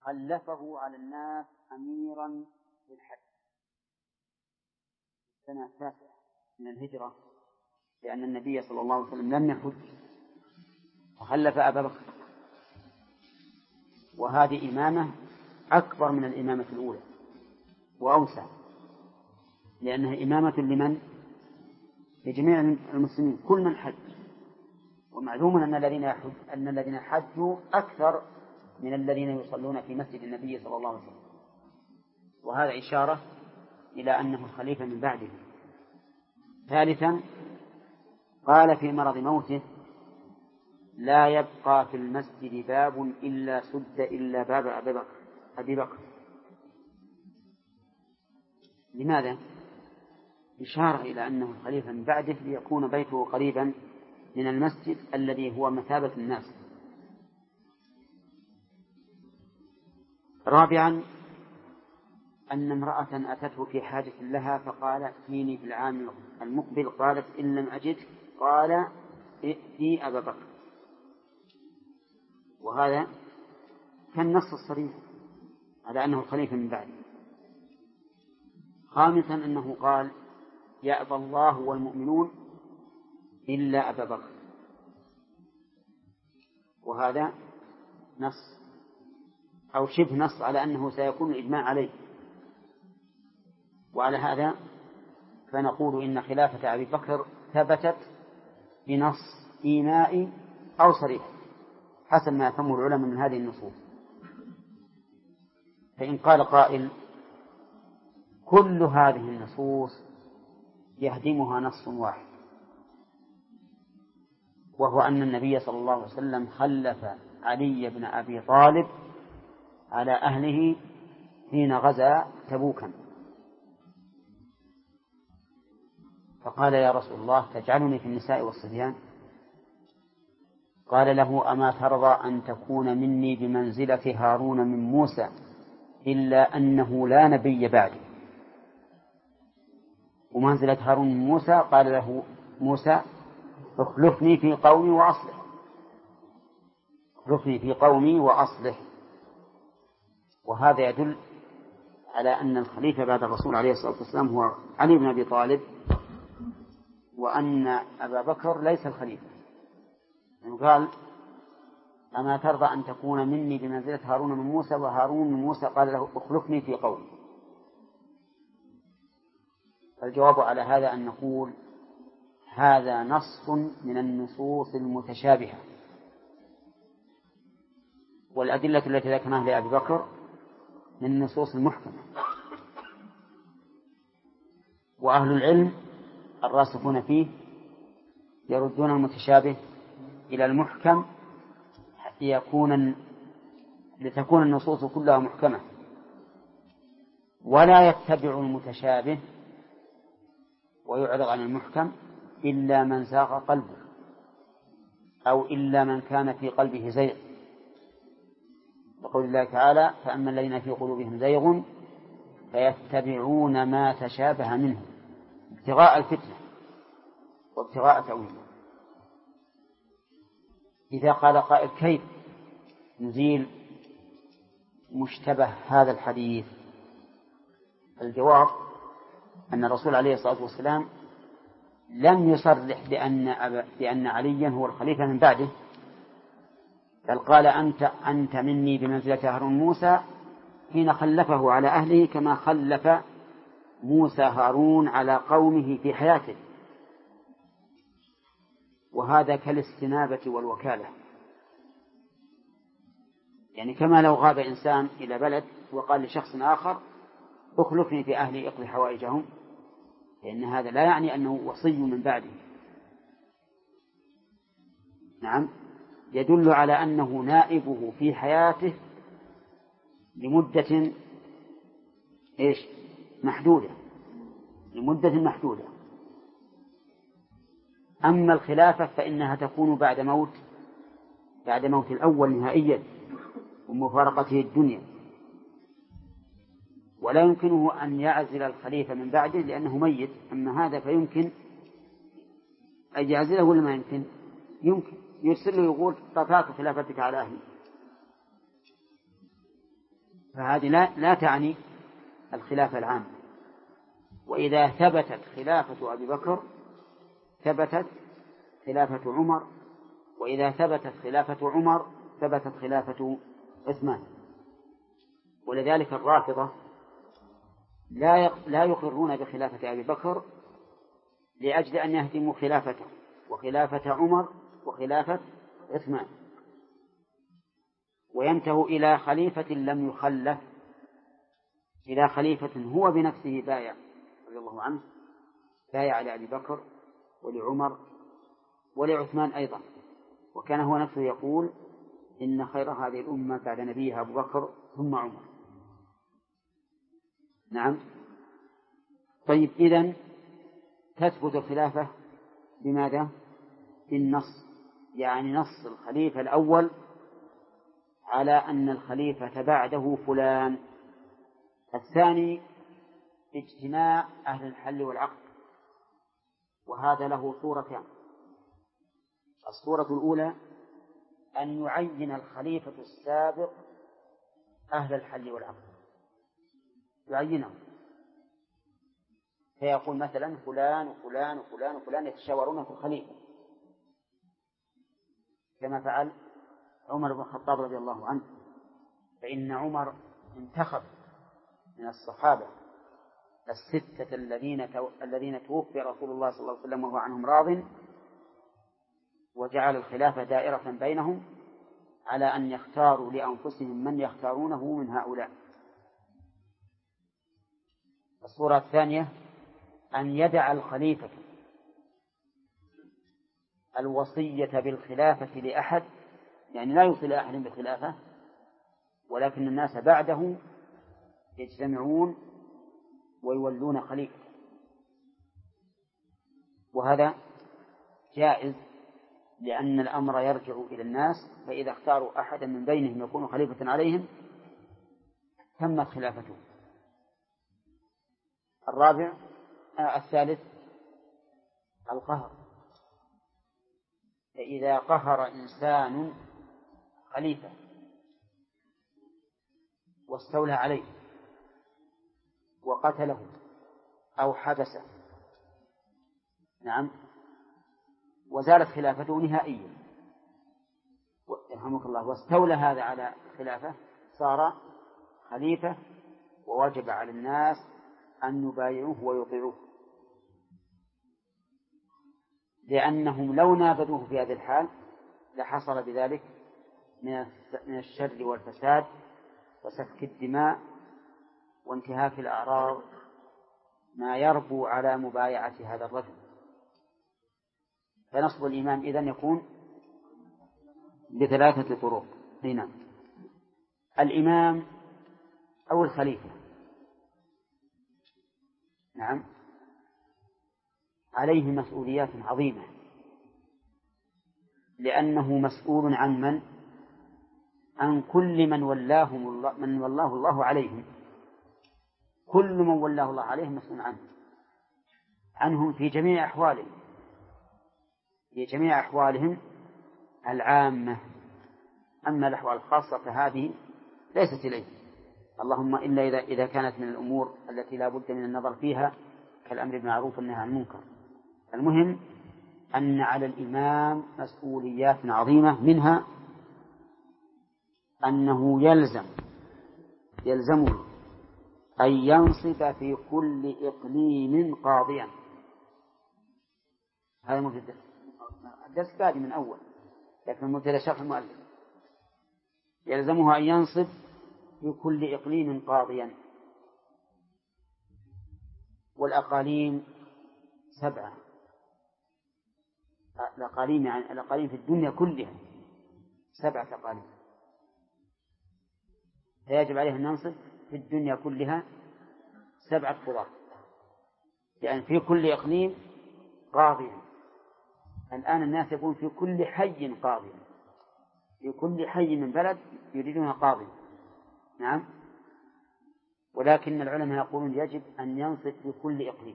خلفه على الناس أميرا للحج السنة 9 من الهجرة، لأن النبي صلى الله عليه وسلم لم يحج وخلف أبا بكر، وهذه إمامة أكبر من الإمامة الأولى وأوسع، لأنها إمامة لمن؟ لجميع المسلمين كل من حج، ومعلوم أن الذين حجوا أكثر من الذين يصلون في مسجد النبي صلى الله عليه وسلم، وهذا إشارة إلى أنه الخليفة من بعده. ثالثا قال في مرض موته: لا يبقى في المسجد باب إلا سد إلا باب أبي بكر. لماذا؟ إشارة إلى أنه الخليفة من بعده ليكون بيته قريبا من المسجد الذي هو مثابة الناس. رابعا أن امرأة أتته في حاجة لها فقال: ائتيني في العام المقبل. قالت: إن لم أجد. قال: ائتي أبا بكر. وهذا كان نص الصريح على أنه الخليفة من بعده. خامسا أنه قال: يأبى الله والمؤمنون إلا أبا بكر، وهذا نص أو شبه نص على أنه سيكون الإجماع عليه. وعلى هذا فنقول إن خلافة أبي بكر ثبتت بنص إيمائي أو صريح حسب ما يفهمه العلماء من هذه النصوص. فإن قال قائل: كل هذه النصوص يهدمها نص واحد، وهو أن النبي صلى الله عليه وسلم خلف علي بن أبي طالب على أهله حين غزا تبوكا، فقال: يا رسول الله تجعلني في النساء والصبيان؟ قال له: أما ترضى أن تكون مني بمنزلة هارون من موسى إلا أنه لا نبي بعدي؟ ومنزلة هارون من موسى قال له موسى: اخلفني في قومي وأصلح، اخلفني في قومي وأصلح. وهذا يدل على أن الخليفة بعد الرسول عليه الصلاة والسلام هو علي بن أبي طالب، وأن أبا بكر ليس الخليفة. يعني قال: أما ترضى أن تكون مني بمنزلة هارون من موسى؟ وهارون من موسى قال له: اخلفني في قومي. فالجواب على هذا أن نقول هذا نص من النصوص المتشابهة، والأدلة التي ذكرناها لأبي بكر من النصوص المحكمة. وأهل العلم الراسخون فيه يردون المتشابه إلى المحكم لتكون النصوص كلها محكمة، ولا يتبع المتشابه ويعرض عن المحكم إلا من زاغ قلبه، أو إلا من كان في قلبه زيغ، وقول الله تعالى: فأما الذين في قلوبهم زيغ فيتبعون ما تشابه منه ابتغاء الفتنة وابتغاء تأويله. إذا قال قائل: كيف نزيل مشتبه هذا الحديث؟ الجواب أن الرسول عليه الصلاة والسلام لم يصرح بأن عليا هو الخليفة من بعده، بل قال: أنت مني بمنزلة هارون موسى، حين خلفه على أهله كما خلف موسى هارون على قومه في حياته. وهذا كالاستنابة والوكالة، يعني كما لو غاب إنسان إلى بلد وقال لشخص آخر: اخلفني في أهلي اقضي حوائجهم، لأن هذا لا يعني أنه وصي من بعده. نعم، يدل على أنه نائبه في حياته لمدة محدودة، لمدة محدودة. أما الخلافة فإنها تكون بعد موت الأول نهائيا ومفارقته الدنيا، ولا يمكنه أن يعزل الخليفة من بعده لأنه ميت. أما هذا فيمكن أن يعزله ولا ما يمكن؟ يمكن يرسل له يقول: طفاك خلافتك على أهلي. فهذه لا تعني الخلافة العامة. وإذا ثبتت خلافة أبي بكر ثبتت خلافة عمر، وإذا ثبتت خلافة عمر ثبتت خلافة عثمان. ولذلك الرافضة لا يقرون بخلافة أبي بكر لأجل أن يهدموا خلافته وخلافة عمر وخلافة عثمان، وينتهوا إلى خليفة لم يخلف، إلى خليفة هو بنفسه بايع رضي الله عنه، بايع لأبي بكر ولعمر ولعثمان أيضا، وكان هو نفسه يقول إن خير هذه الأمة بعد نبيها أبو بكر ثم عمر. نعم. طيب، إذن تثبت الخلافة بماذا؟ بالنص، يعني نص الخليفة الأول على أن الخليفة بعده فلان. الثاني اجتماع أهل الحل والعقد، وهذا له صورتان. الصورة الأولى أن يعين الخليفة السابق أهل الحل والعقد، يعينهم، فيقول مثلا فلان وفلان وفلان وفلان يتشاورون في الخليفة، كما فعل عمر بن الخطاب رضي الله عنه. فإن عمر انتخب من الصحابة الستة الذين توفي رسول الله صلى الله عليه وسلم وهو عنهم راض، وجعل الخلافة دائرة بينهم على أن يختاروا لأنفسهم من يختارونه من هؤلاء. الصورة الثانية أن يدع الخليفة الوصية بالخلافة لأحد، يعني لا يوصي لأحد بالخلافة، ولكن الناس بعده يجتمعون ويولون خليفة، وهذا جائز لأن الأمر يرجع إلى الناس، فإذا اختاروا أحدا من بينهم يكون خليفة عليهم تمت خلافته. الثالث القهر، فإذا قهر إنسان خليفة واستولى عليه وقتله أو حبسه، نعم، وزالت خلافته نهائيا، يرحمك الله، واستولى هذا على الخلافة صار خليفة، ووجب على الناس أن يبايعوه ويطيعوه، لأنهم لو نابذوه في هذه الحال لحصل بذلك من الشر والفساد وسفك الدماء وانتهاك الأعراض ما يربو على مبايعة هذا الرجل. فنصب الإمام إذن يكون بثلاثة طرق. هنا الإمام أو الخليفة، نعم، عليه مسؤوليات عظيمة، لأنه مسؤول عن عن كل من ولاه الله عليهم. كل من ولاه الله عليهم مسؤول عنهم في جميع أحوالهم العامة. أما الأحوال الخاصة فهذه ليست إليه، اللهم إلا إذا كانت من الأمور التي لا بد من النظر فيها كالأمر بالمعروف والنهي عن المنكر. المهم أن على الإمام مسؤوليات عظيمة، منها أنه يلزمه أن ينصب في كل إقليم قاضيا. هذا مبتدأ، الدرس بادئ من أول، لكن مبتدأ شرح المؤلف. يلزمه أن ينصب في كل إقليم قاضيا، والأقاليم 7. الأقاليم في الدنيا كلها 7 أقاليم، فيجب عليه أن ننصب في الدنيا كلها 7 قضاة، يعني في كل إقليم قاضيا. الآن الناس يكون في كل حي قاضيا، في كل حي من بلد يريدون قاضي، نعم، ولكن العلماء يقولون يجب أن ينصب في كل إقليم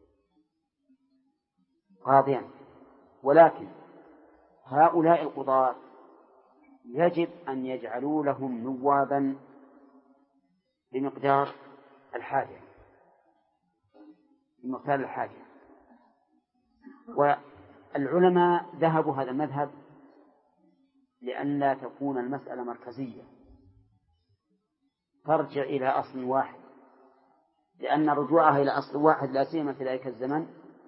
قاضيا. ولكن هؤلاء القضاة يجب أن يجعلوا لهم نوابا بمقدار الحاجة، بمقدار الحاجة. والعلماء ذهبوا هذا المذهب لئلا تكون المسألة مركزية ترجع إلى أصل واحد، لأن رجوعها إلى أصل واحد لا سيما في ذلك الزمن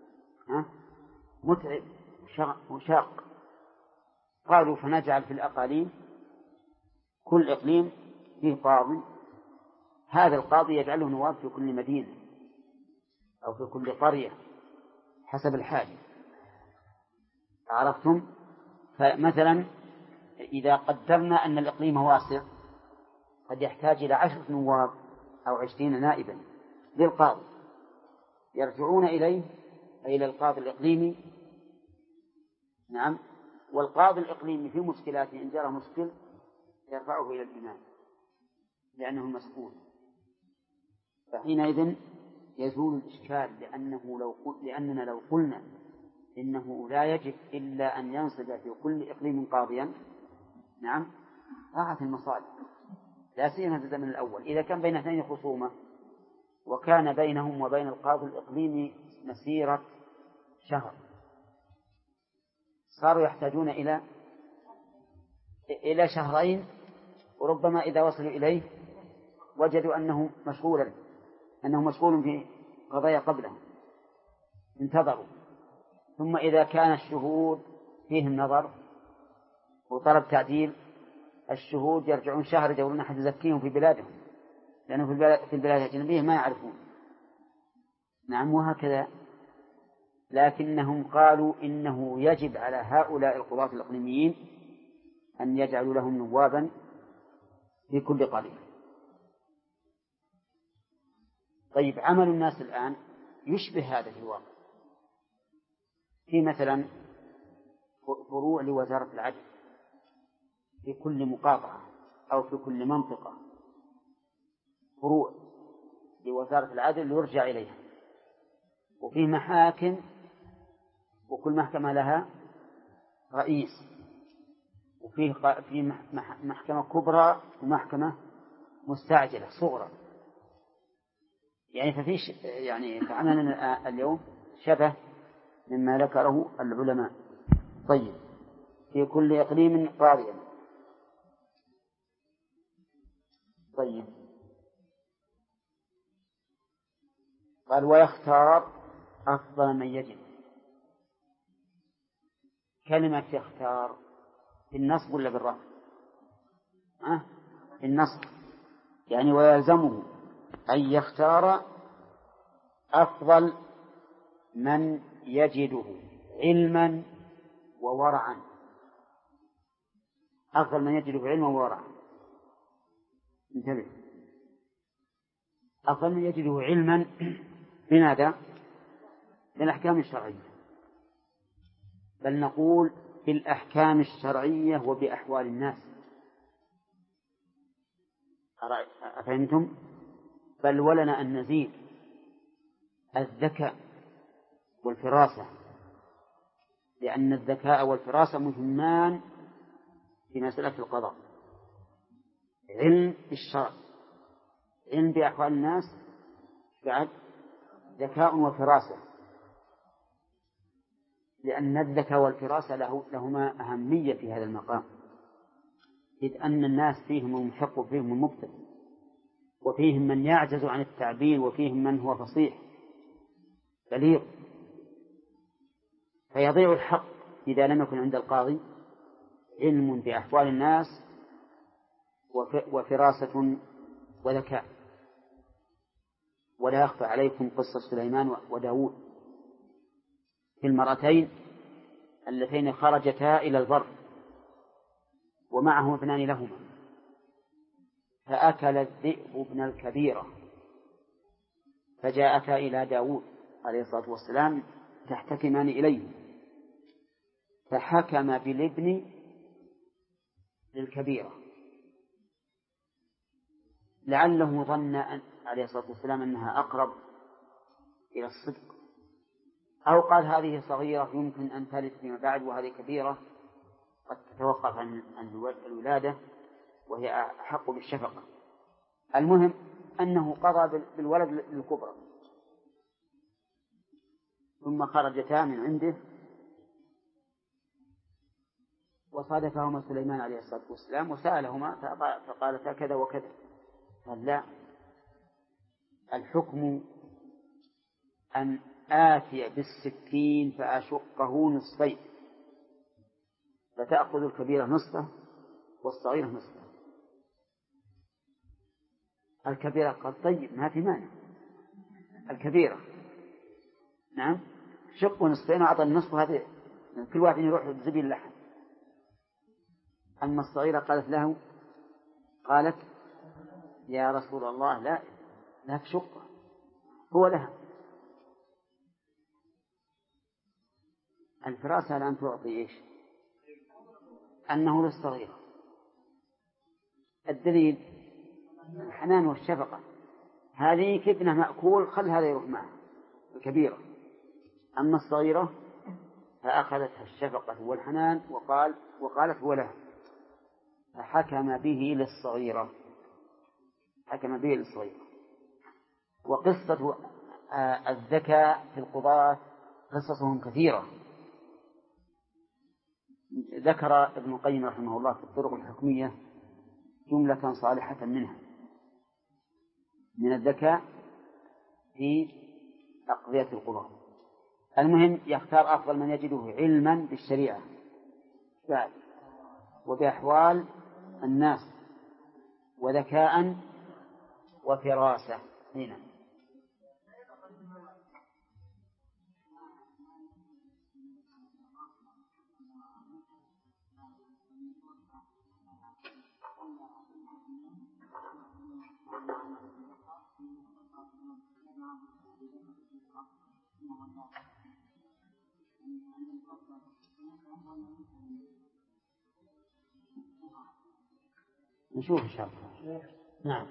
متعب وشاق. قالوا فنجعل في الأقاليم كل إقليم فيه قاضي، هذا القاضي يجعله نواب في كل مدينة أو في كل قرية حسب الحاجة. عرفتم؟ فمثلا إذا قدرنا أن الإقليم واسع قد يحتاج إلى 10 نواب أو 20 نائبا للقاضي يرجعون إليه أي إلى القاضي الإقليمي. نعم. والقاضي الإقليمي في مشكلاته إن جرى مشكل يرفعه إلى الإمام لأنه المسؤول، فحينئذ يزول الإشكال. لأننا لو قلنا إنه لا يجب إلا أن ينصب في كل إقليم قاضيا، نعم، ضاعت المصالح، لا سيما في الزمن الأول. إذا كان بين اثنين خصومة وكان بينهم وبين القاضي الإقليمي مسيرة شهر، صاروا يحتاجون إلى شهرين، وربما إذا وصلوا إليه وجدوا أنه مشغول في قضايا قبله، انتظروا. ثم إذا كان الشهود فيهم نظر وطلب تعديل، الشهود يرجعون شهر يدورون أحد يزكيهم في بلادهم، لأنه في البلاد الأجنبية ما يعرفون. نعم، وهكذا. لكنهم قالوا إنه يجب على هؤلاء القضاة الإقليميين أن يجعلوا لهم نوابا في كل قرية. طيب، عمل الناس الآن يشبه هذا في الواقع، في مثلا فروع لوزارة العدل في كل مقاطعة أو في كل منطقة، فروع لوزارة العدل يرجع إليها، وفي محاكم وكل محكمة لها رئيس، وفيه في محكمة كبرى ومحكمة مستعجلة صغرى. يعني ففيش فعملنا اليوم شبه مما ذكره العلماء. طيب، في كل إقليم قاضيا. طيب، قال ويختار أفضل من يجب. كلمة يختار بالنصب ولا بالرفع؟ بالنصب. يعني ويلزمه أن يختار أفضل من يجده علما وورعا. أفضل من يجده علما وورعا. انتبه، أفضل من يجده علما بماذا؟ بالأحكام الشرعية، بل نقول بالأحكام الشرعية وبأحوال الناس. أفهمتم؟ بل ولنا أن نزيد الذكاء والفراسة، لأن الذكاء والفراسة مهمان في مسألة القضاء. علم بالشرع، علم بأحوال الناس، بعد ذكاء وفراسة، لأن الذكاء والفراسة لهما أهمية في هذا المقام، إذ أن الناس فيهم المحق وفيهم المبطل، وفيهم من يعجز عن التعبير وفيهم من هو فصيح بليغ، فيضيع الحق إذا لم يكن عند القاضي علم بأحوال الناس وفراسة وذكاء. ولا يخفى عليكم قصة سليمان وداود في المرأتين اللتين خرجتا إلى البر ومعه ابنان لهما، فأكل الذئب ابن الكبيرة، فجاءتا إلى داود عليه الصلاة والسلام تحتكمان إليه، فحكم بالابن للكبيرة، لعله ظن عليه الصلاة والسلام أنها أقرب إلى الصدق، أو قال هذه صغيرة يمكن أن تلد فيما بعد، وهذه كبيرة قد تتوقف عن الولادة وهي أحق بالشفقة. المهم أنه قضى بالولد للكبرى، ثم خرجتا من عنده وصادفهما سليمان عليه الصلاة والسلام وسألهما فقالتا كذا وكذا. قال لا، الحكم أن آتي بالسكين فأشقه نصفين، فتأخذ الكبيرة نصفه والصغيرة نصفه. الكبيرة قال طيب ما في مانع، الكبيرة نعم شق نصفين وأعطى النصف، هذه كل واحد يروح بزبيل اللحم. أما الصغيرة قالت يا رسول الله لا تشقه، هو لها. الفراسة الآن تعطي إيش؟ أنه للصغيرة. الدليل الحنان والشفقة، هذه ابنه مأكول خل هذا يروح معه الكبيرة. أما الصغيرة فأخذتها الشفقة والحنان وقالت هو له، فحكم به للصغيرة. وقصة الذكاء في القضاة قصصهم كثيرة، ذكر ابن القيم رحمه الله في الطرق الحكمية جملة صالحة منها من الذكاء في أقضية القضاة. المهم يختار أفضل من يجده علما بالشريعة وبأحوال الناس وذكاء وفراسة. هنا نشوف إن شاء الله. نعم.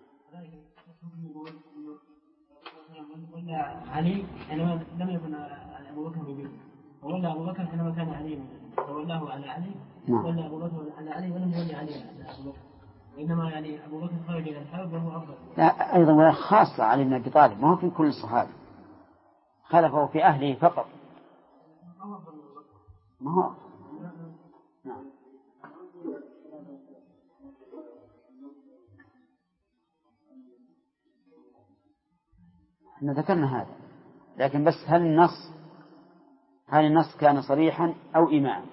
علي حينما لم يكن أبو بكر ببيته، وولى أبو بكر حينما كان علي فولاه على علي، وولى أبو بكر على علي ولم يولي علي على أبو بكر، وإنما يعني أبو بكر خرج إلى الحرب وهو أفضل. لا أيضا خاصة علي بن أبي طالب، ما هو في كل الصحابة، خلفه في أهله فقط، ما هو. نعم. احنا ذكرنا هذا، لكن بس هل النص كان صريحا أو إيماء؟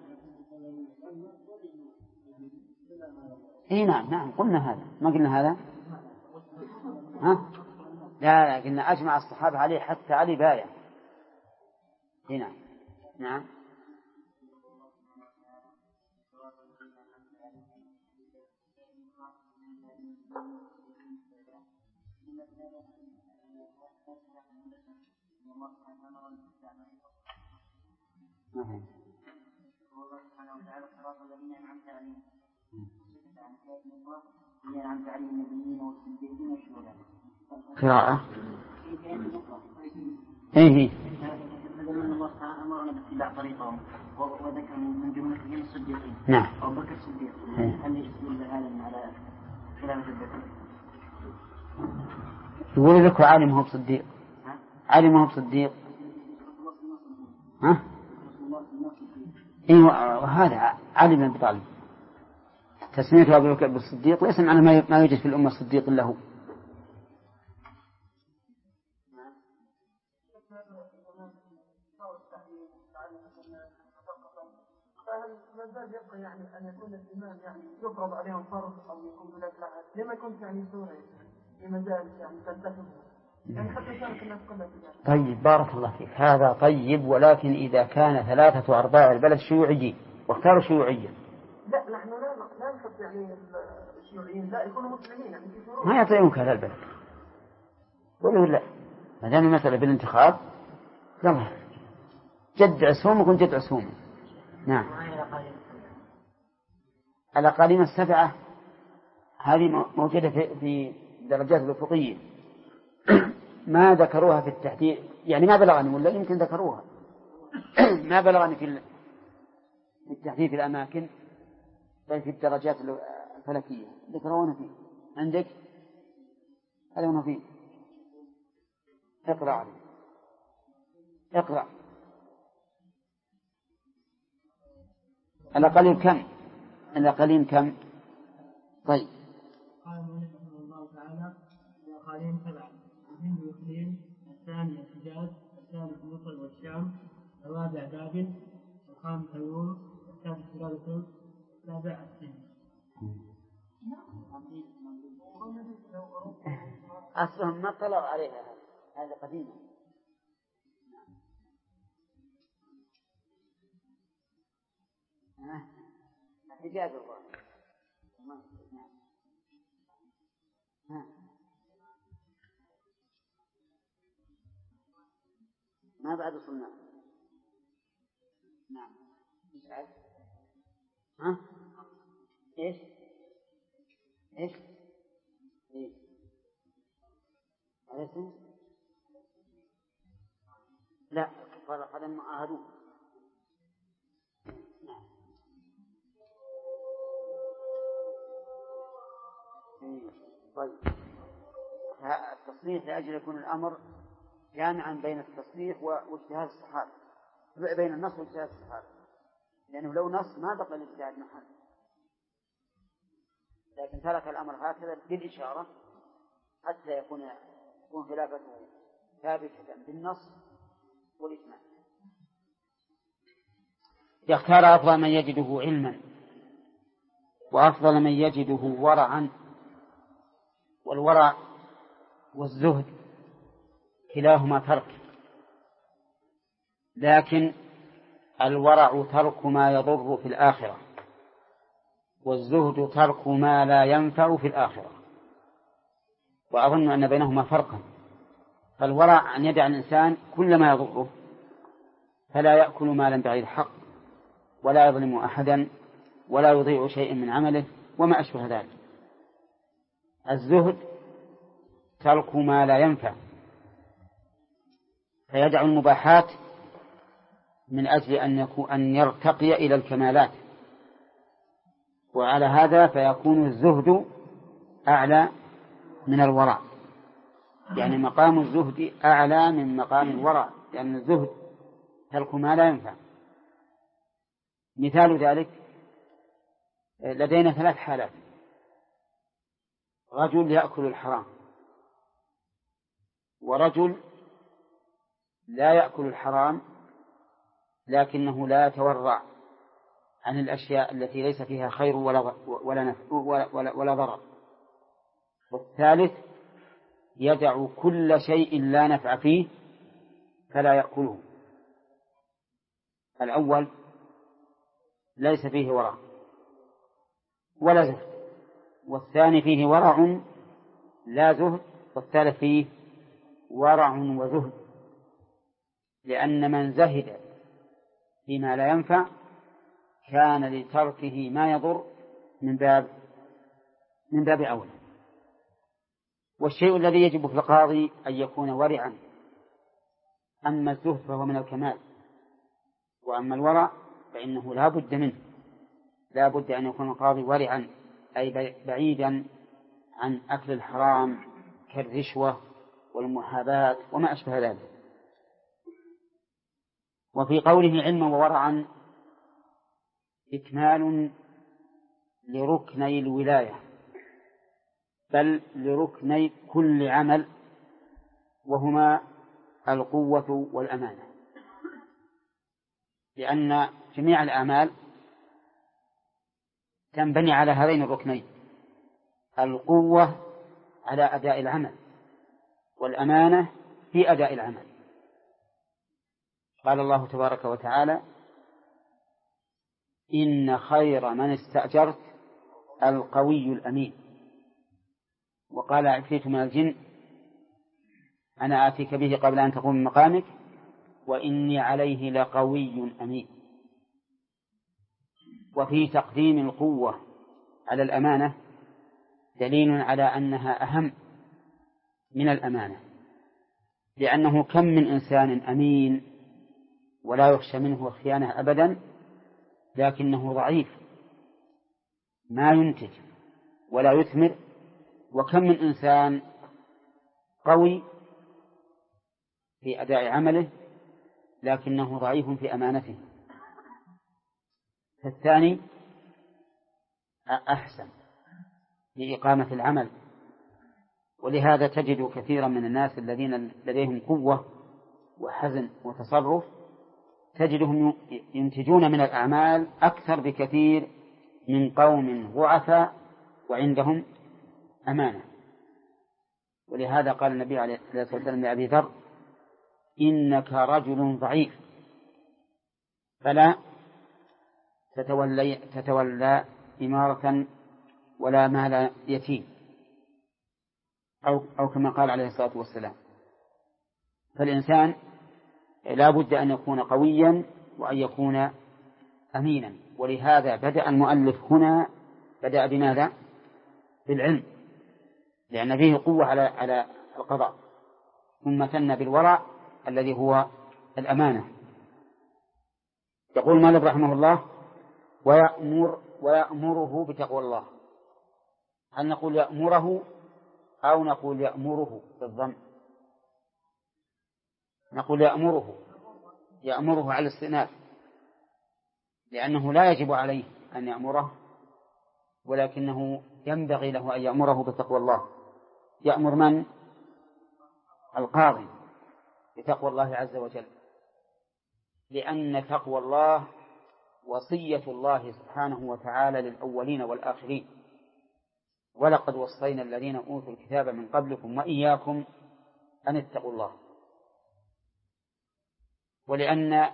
إيه نعم قلنا هذا، ما قلنا هذا؟ ها؟ لا قلنا أجمع الصحابة عليه حتى علي بايع. هنا نعم. قراءة إيه الله تعالى أمرنا باتباع طريقهم وذكر من جملتهم الصديقين. نعم. أبو بكر الصديق هل يدل هذا على خلافة البكر؟ يقول لك عالم هو بصديق، عالم هو بصديق. ها؟ إيه وهذا علي بن أبي طالب تسميته أبو بكر بالصديق ليس معنى ما يوجد في الأمة صديق إلا هو. فهل يبقى يعني أن يكون الإمام يعني يفرض عليهم فرض أو يكون بلا أحد لما يكون يعني سوري لمجال يعني تلتهم يعني حتى كانت الناس كلها كذلك. طيب بارك الله فيك، هذا طيب، ولكن إذا كان 3/4 البلد شيوعيين واختاروا شيوعيا. لا نحن لا نحط يعني الشيوعيين، لا يكونوا مسلمين يعني في شروط. ما يعطيونك هذا البلد قولوا لا، ما دام المسألة بالانتخاب يلا جد عسوم وكن جد عسوم. نعم. الأقاليم السبعة هذه موجودة في درجات الأفقية ما ذكروها في التحديد، يعني ما بلغني ولا يمكن ذكروها ما بلغني في التحديد في الأماكن، بل في الدرجات الفلكية ذكرونا فيه. عندك هذا هو فيه. اقرأ عليه. اقرأ. الأقليم كم؟ الأقليم كم؟ طيب. قال المؤلف رحمه الله تعالى: الأقاليم 7: الهند واثنين، الثاني الحجاز، الثالث مصر والشام، الرابع بابل، الخامس الروم، السادس بلاد الترك، السابع الصين. أصلهم ما طلعوا عليها، هذا قديم. الحجاز الله. ما بعد وصلنا. نعم. ها؟ إيش؟ إيش؟ إيه؟ أليس؟ لا، كفار القدم عاهدوه. نعم. طيب. التصريح لأجل يكون الأمر جامعا بين التصريح واجتهاد الصحابة، بين النص واجتهاد الصحابة، لأنه لو نص ما بقى الاجتهاد محل، لكن ترك الأمر هكذا بالإشارة حتى يكون خلافته ثابتة بالنص والإجماع. يختار أفضل من يجده علما وأفضل من يجده ورعا، والورع والزهد كلاهما ترك، لكن الورع ترك ما يضر في الآخرة، والزهد ترك ما لا ينفع في الآخرة، وأظن أن بينهما فرقا. فالورع أن يدع الإنسان كل ما يضره، فلا يأكل مالا بغير حق، ولا يظلم أحدا، ولا يضيع شيء من عمله، وما أشبه ذلك. الزهد ترك ما لا ينفع، فيدع المباحات من أجل أن يرتقي إلى الكمالات، وعلى هذا فيكون الزهد أعلى من الورع، يعني مقام الزهد أعلى من مقام الورع، لأن الزهد ترك ما لا ينفع. مثال ذلك لدينا 3 حالات: رجل يأكل الحرام، ورجل لا يأكل الحرام لكنه لا يتورع عن الأشياء التي ليس فيها خير ولا ضرر، والثالث يدع كل شيء لا نفع فيه فلا يأكله. الأول ليس فيه ورع ولا زهد، والثاني فيه ورع لا زهد، والثالث فيه ورع وزهد، لأن من زهد فيما لا ينفع كان لتركه ما يضر من باب أولى. والشيء الذي يجب في القاضي أن يكون ورعا، أما الزهد فهو من الكمال، وأما الورع فإنه لا بد منه، لا بد أن يكون القاضي ورعا، أي بعيدا عن أكل الحرام كالرشوة والمحاباة وما أشبه ذلك. وفي قوله علما وورعا إكمال لركني الولاية، بل لركني كل عمل، وهما القوة والأمانة، لأن جميع الأعمال تنبني على هذين الركنين: القوة على أداء العمل، والأمانة في أداء العمل. قال الله تبارك وتعالى: إن خير من استأجرت القوي الأمين. وقال عفريت من الجن: أنا آتيك به قبل أن تقوم من مقامك وإني عليه لقوي أمين. وفي تقديم القوة على الأمانة دليل على أنها أهم من الأمانة، لأنه كم من إنسان أمين ولا يخشى منه خيانة أبدا، لكنه ضعيف ما ينتج ولا يثمر، وكم من إنسان قوي في أداء عمله لكنه ضعيف في أمانته، فالثاني أحسن لإقامة العمل. ولهذا تجد كثيرا من الناس الذين لديهم قوة وحزم وتصرف تجدهم ينتجون من الأعمال أكثر بكثير من قوم ضعفاء وعندهم أمانة. ولهذا قال النبي عليه الصلاة والسلام لأبي ذر: إنك رجل ضعيف فلا تتولى إمارة ولا مال يتيم، أو كما قال عليه الصلاة والسلام. فالإنسان لا بد أن يكون قويا وأن يكون أمينا. ولهذا بدأ المؤلف هنا بدأ بماذا؟ بالعلم، لأن فيه قوة على القضاء، ثم ثنى بالورع الذي هو الأمانة. يقول مالك رحمه الله: ويأمره بتقوى الله. هل نقول يأمره أو نقول يأمره بالضم؟ نقول يأمره على الاستئناف، لأنه لا يجب عليه أن يأمره، ولكنه ينبغي له أن يأمره بتقوى الله. يأمر من؟ القاضي بتقوى الله عز وجل، لأن تقوى الله وصية الله سبحانه وتعالى للأولين والآخرين: ولقد وصينا الذين أوتوا الكتاب من قبلكم وإياكم أن اتقوا الله. ولأن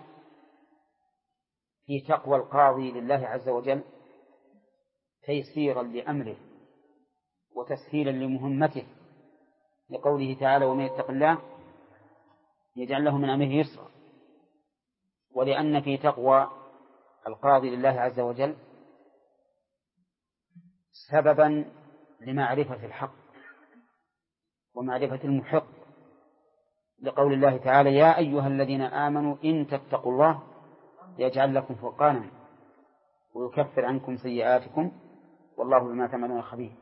في تقوى القاضي لله عز وجل تيسيرا لأمره وتسهيلا لمهمته، لقوله تعالى: ومن يتق الله يجعل له من أمره يسرا. ولأن في تقوى القاضي لله عز وجل سببا لمعرفة الحق ومعرفة المحق، لقول الله تعالى: يا أيها الذين آمنوا إن تتقوا الله يجعل لكم فرقانا ويكفر عنكم سيئاتكم والله بما تعملون خبير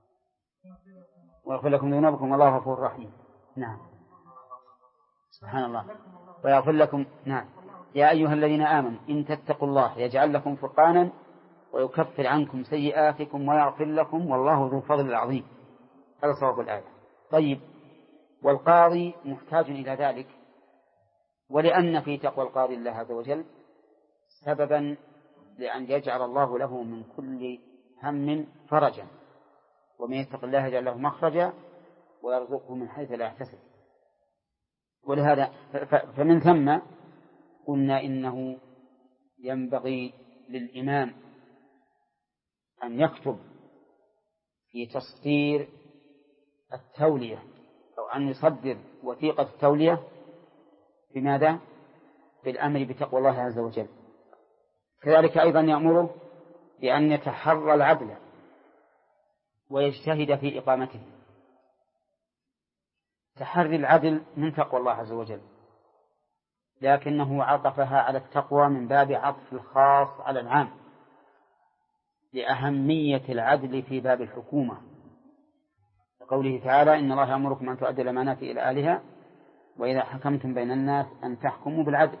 ويغفر لكم ذنوبكم والله غفور رحيم. نعم، سبحان الله. ويغفر لكم. نعم، يا أيها الذين آمنوا إن تتقوا الله يجعل لكم فرقانا ويكفر عنكم سيئاتكم ويغفر لكم والله ذو الفضل العظيم. هذا صواب الآية. طيب، والقاضي محتاج إلى ذلك، ولأن في تقوى القاضي الله عز وجل سببا لأن يجعل الله له من كل هم فرجا، ومن يتق الله يجعل له مخرجا ويرزقه من حيث لا يحتسب. ولهذا فمن ثم قلنا إنه ينبغي للإمام أن يكتب في تسطير التولية أو أن يصدر وثيقة التولية بماذا؟ بالأمر بتقوى الله عز وجل. كذلك أيضا يأمره بأن يتحرى العدل ويجتهد في إقامته. تحري العدل من تقوى الله عز وجل، لكنه عطفها على التقوى من باب عطف الخاص على العام، لأهمية العدل في باب الحكومة، لقوله تعالى: إن الله يأمركم أن تؤدوا الأمانات إلى أهلها وإذا حكمتم بين الناس أن تحكموا بالعدل.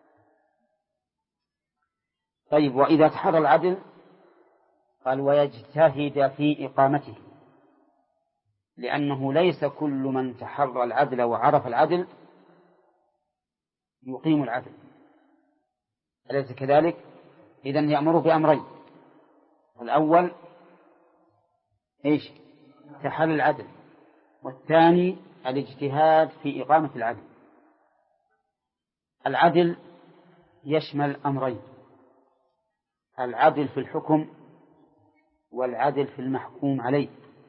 طيب، وإذا تحرى العدل قال: ويجتهد في إقامته، لأنه ليس كل من تحرى العدل وعرف العدل يقيم العدل، أليس كذلك؟ إذن يأمره بأمرين: الأول إيش؟ تحري العدل، والثاني الاجتهاد في إقامة العدل. العدل يشمل أمرين: العدل في الحكم والعدل في المحكوم عليه.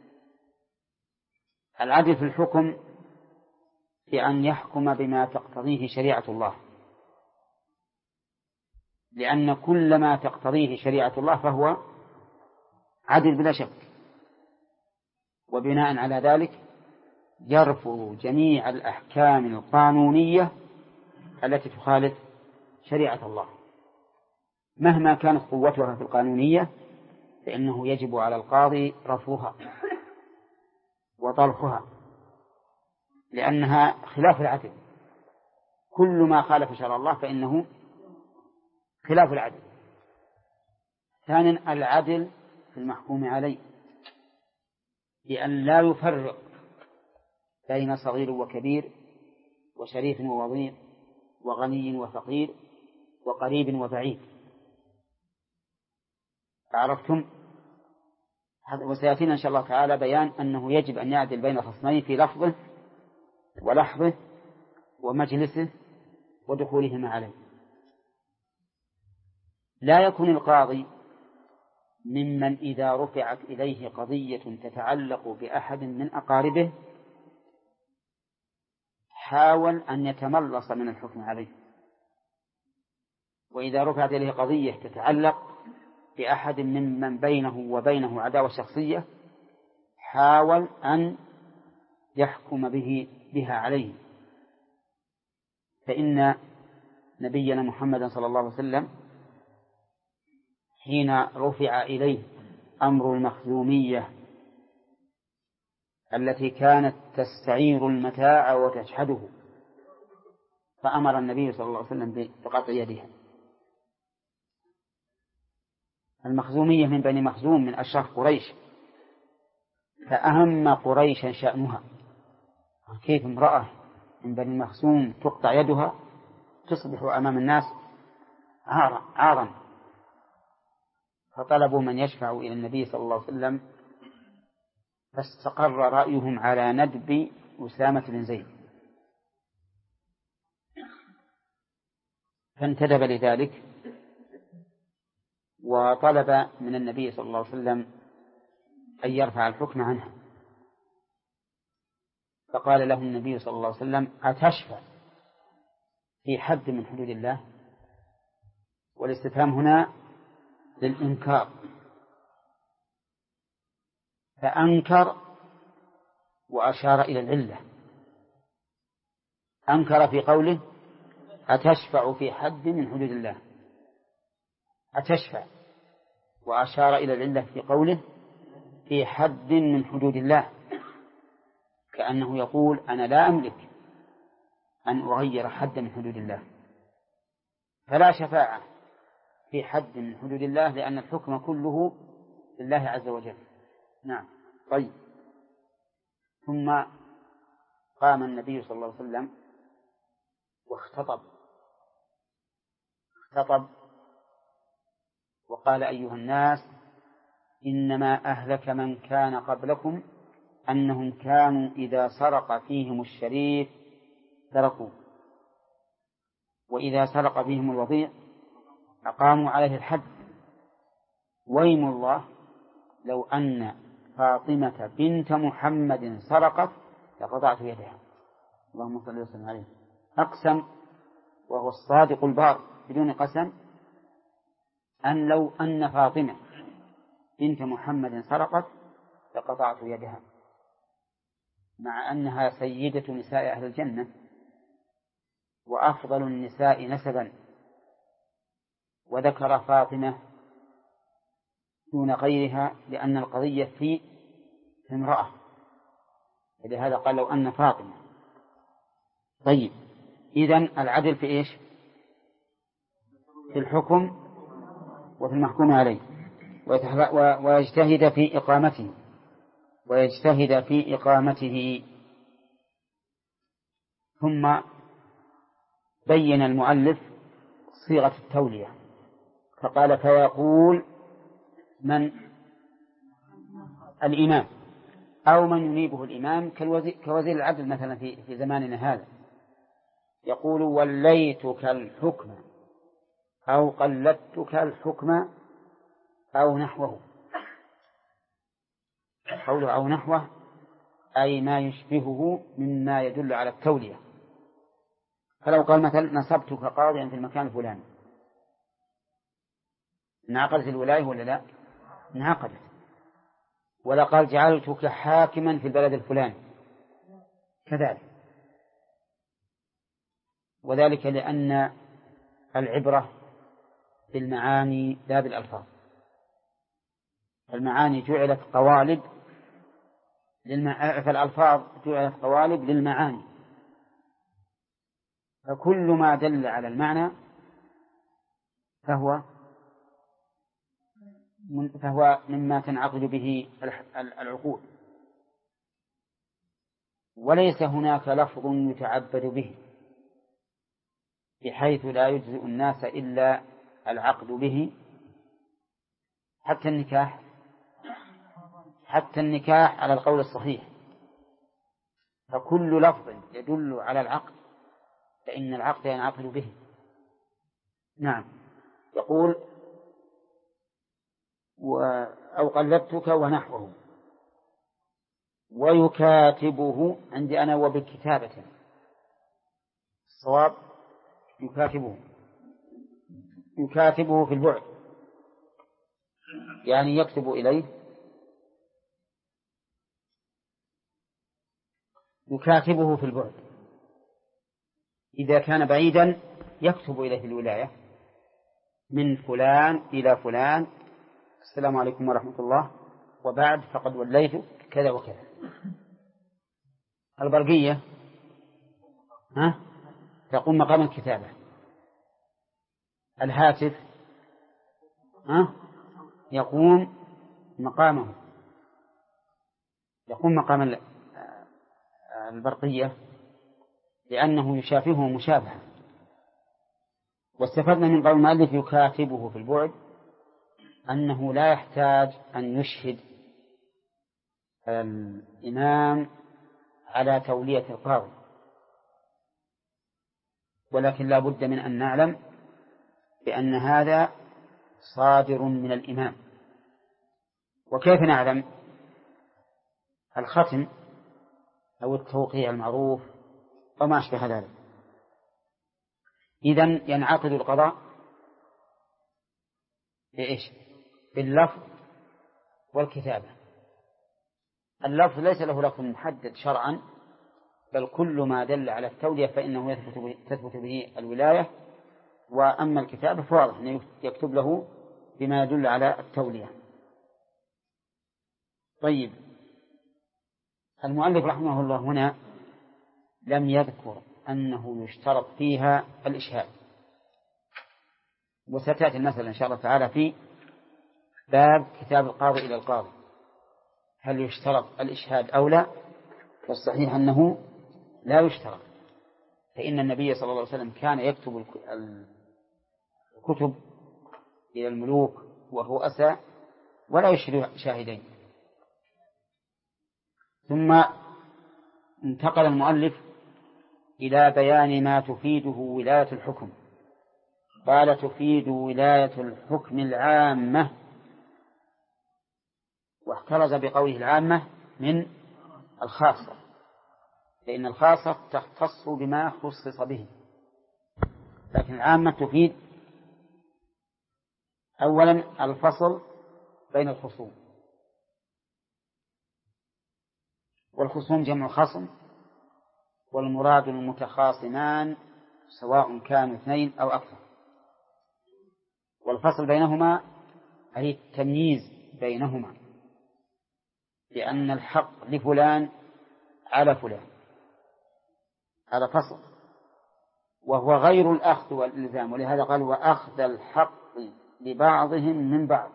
العدل في الحكم بأن يحكم بما تقتضيه شريعة الله، لأن كل ما تقتضيه شريعة الله فهو عدل بلا شك، وبناء على ذلك يرفض جميع الأحكام القانونية التي تخالف شريعة الله مهما كانت قوتها في القانونية، فإنه يجب على القاضي رفضها وطرحها. لأنها خلاف العدل، كل ما خالف شرع الله فإنه خلاف العدل. ثانيا العدل في المحكوم عليه، بأن لا يفرق بين صغير وكبير وشريف ووضيع وغني وفقير وقريب وبعيد. عرفتم؟ وسيأتينا إن شاء الله تعالى بيان أنه يجب أن يعدل بين خصمين في لفظه ولحظه ومجلسه ودخولهما عليه. لا يكون القاضي ممن إذا رفعت إليه قضية تتعلق بأحد من أقاربه حاول أن يتملص من الحكم عليه، وإذا رفعت إليه قضية تتعلق بأحد ممن بينه وبينه عداوة شخصية حاول أن يحكم بها عليه. فإن نبينا محمد صلى الله عليه وسلم حين رفع إليه أمر المخزومية التي كانت تستعير المتاع وتجحده، فأمر النبي صلى الله عليه وسلم بقطع يدها. المخزومية من بني مخزوم من أشراف قريش، فأهم قريشا شأنها، كيف امرأة من بني مخزوم تقطع يدها تصبح أمام الناس عارا. فطلبوا من يشفع إلى النبي صلى الله عليه وسلم، فاستقر رأيهم على ندب أسامة بن زيد، فانتدب لذلك وطلب من النبي صلى الله عليه وسلم أن يرفع الحكم عنها. فقال له النبي صلى الله عليه وسلم: أتشفع في حد من حدود الله؟ والاستفهام هنا للإنكار، فأنكر وأشار إلى العلة. أنكر في قوله: أتشفع في حد من حدود الله، أتشفع، وأشار إلى العلة في قوله: في حد من حدود الله، كأنه يقول: أنا لا أملك أن أغير حد من حدود الله، فلا شفاعة في حد من حدود الله، لأن الحكم كله لله عز وجل. نعم. طيب. ثم قام النبي صلى الله عليه وسلم واختطب وقال: أيها الناس، إنما أهلك من كان قبلكم أنهم كانوا إذا سرق فيهم الشريف تركوا، وإذا سرق فيهم الوضيع أقاموا عليه الحد، ويم الله لو أن فاطمة بنت محمد سرقت لقطعت يدها. اللهم صل وسلم عليه. أقسم وهو الصادق البار بدون قسم أن لو أن فاطمة بنت محمد سرقت لقطعت يدها، مع أنها سيدة نساء أهل الجنة وأفضل النساء نسبا، وذكر فاطمة دون غيرها لأن القضية في امرأة، لهذا قال: لو أن فاطمة. طيب، إذن العدل في إيش؟ في الحكم وفي المحكوم عليه، ويجتهد في إقامته. ثم بين المؤلف صيغة التولية فقال: فيقول من الإمام أو من ينيبه الإمام كوزير العدل مثلا في زماننا هذا، يقول: وليتك الحكم أو قلدتك الحكم أو نحوه. قوله أو نحوه أي ما يشبهه مما يدل على التولية. فلو قال مثلا: نصبتك قاضيا في المكان الفلاني، انعقدت الولاية ولا لا؟ انعقدت. ولا قال: جعلتك حاكما في البلد الفلاني، كذلك. وذلك لأن العبرة بالمعاني لا بالألفاظ. المعاني جعلت قوالب فالألفاظ جعلت قوالب للمعاني، فكل ما دل على المعنى فهو مما تنعقد به العقول، وليس هناك لفظ يتعبد به بحيث لا يجزئ الناس إلا العقد به. حتى النكاح على القول الصحيح، فكل لفظ يدل على العقد فإن العقد ينعقد به. نعم. يقول أو قلدتك ونحوه، ويكاتبه عندي أنا وبكتابة، الصواب يكاتبه في البعد، يعني يكتب إليه، يكاتبه في البعد. إذا كان بعيدا يكتب إليه الولاية من فلان إلى فلان، السلام عليكم ورحمة الله، وبعد فقد وليت كذا وكذا. البرقية تقوم مقام الكتابة. الهاتف يقوم مقام البرقية، لأنه يشافهه مشابهة. واستفدنا من قول المؤلف يكاتبه في البعد أنه لا يحتاج أن يشهد الإمام على تولية القاضي، ولكن لا بد من أن نعلم بأن هذا صادر من الإمام. وكيف نعلم؟ الختم أو التوقيع المعروف وما أشبه ذلك. إذن ينعقد القضاء بإيش؟ باللفظ والكتابة. اللفظ ليس له لفظ محدد شرعا، بل كل ما دل على التولية فإنه تثبت به الولاية. وأما الكتابة فواضح أنه يكتب له بما يدل على التولية. طيب، المؤلف رحمه الله هنا لم يذكر أنه يشترط فيها الإشهاد، وستأتي المسألة إن شاء الله تعالى في باب كتاب القاضي إلى القاضي، هل يشترط الإشهاد أو لا؟ والصحيح أنه لا يشترط، فإن النبي صلى الله عليه وسلم كان يكتب الكتب إلى الملوك والرؤساء ولا يشهد شاهدين. ثم انتقل المؤلف إلى بيان ما تفيده ولاية الحكم. قال تفيد ولاية الحكم العامة، واحترز بقوله العامة من الخاصة، لأن الخاصة تختص بما خصص به، لكن العامة تفيد أولا الفصل بين الخصوم، والخصوم جمع خصم، والمراد المتخاصمان سواء كانوا اثنين أو أكثر. والفصل بينهما أي التمييز بينهما، لأن الحق لفلان على فلان، هذا فصل، وهو غير الأخذ والإلزام، ولهذا قال وأخذ الحق لبعضهم من بعض.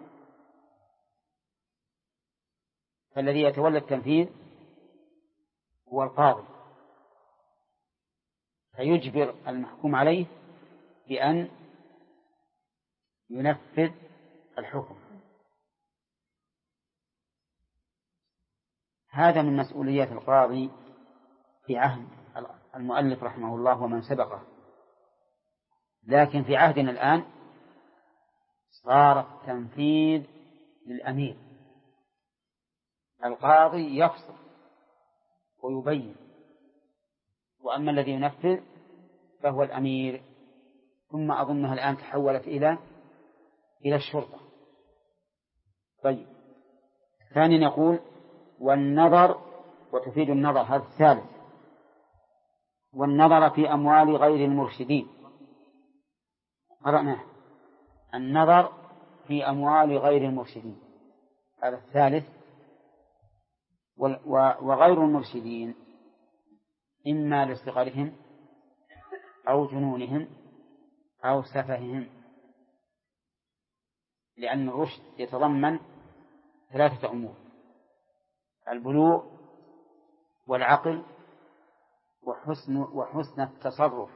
فالذي يتولى التنفيذ هو القاضي، فيجبر المحكوم عليه بأن ينفذ الحكم. هذا من مسؤوليات القاضي في عهد المؤلف رحمه الله ومن سبقه، لكن في عهدنا الآن صار التنفيذ للأمير. القاضي يفصل ويبين، وأما الذي ينفذ فهو الأمير. ثم أظنها الآن تحولت إلى الشرطة. طيب، ثانيا يقول والنظر، وتفيد النظر، هذا الثالث، والنظر في أموال غير المرشدين. قرأنا النظر في أموال غير المرشدين، هذا الثالث. وغير المرشدين إما لصغرهم أو جنونهم أو سفههم، لأن الرشد يتضمن 3 أمور: البلوغ والعقل وحسن التصرف.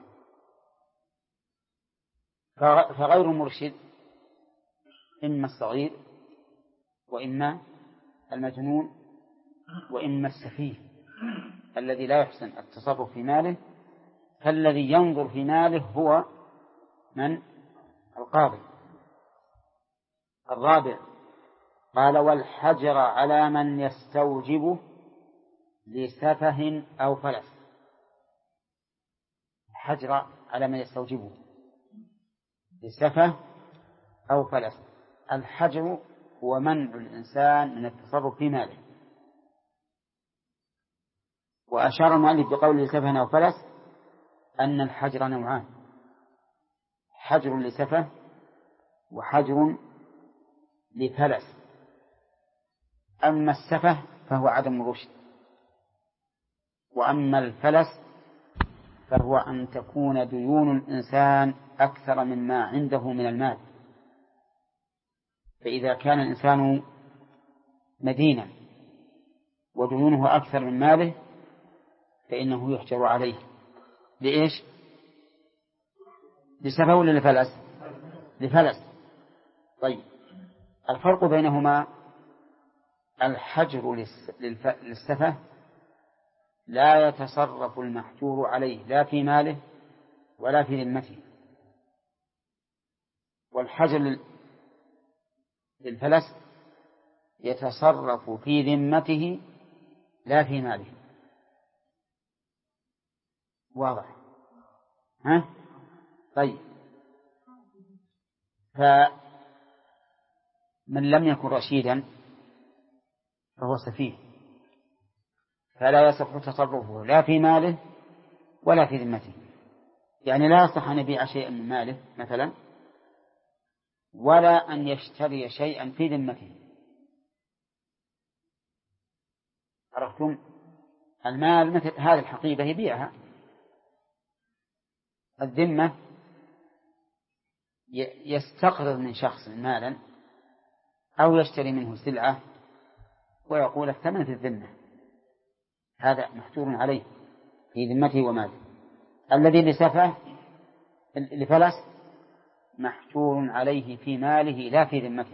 فغير المرشد إما الصغير وإما المجنون وإما السفيه الذي لا يحسن التصرف في ماله. فالذي ينظر في ماله هو من؟ القاضي. الرابع قال: والحجر على من يستوجبه لسفه أو فلس. الحجر على من يستوجبه لسفه أو فلس. الحجر هو منع الإنسان من التصرف في ماله. وأشار المؤلف بقوله لسفه أو فلس أن الحجر نوعان: حجر لسفه وحجر لفلس. أما السفه فهو عدم الرشد، وأما الفلس فهو أن تكون ديون الإنسان أكثر مما عنده من المال. فإذا كان الإنسان مدينا وديونه أكثر من ماله فإنه يحجر عليه. لإيش؟ لسفه ولا لفلس؟ لفلس. طيب، الفرق بينهما: الحجر للسفه لا يتصرف المحجور عليه لا في ماله ولا في ذمته، والحجر للفلس يتصرف في ذمته لا في ماله. واضح؟ ها؟ طيب، فمن لم يكن رشيدا فهو سفيه، فلا يصح تصرفه لا في ماله ولا في ذمته. يعني لا يصح أن يبيع شيئا من ماله مثلا، ولا أن يشتري شيئا في ذمته. عرفتم؟ المال مثل هذه الحقيبة يبيعها. الذمة يستقرض من شخص مالا أو يشتري منه سلعة ويقول الثمن في الذمة، هذا محجور عليه في ذمته وماله. الذي لسفه لفلس محجور عليه في ماله لا في ذمته،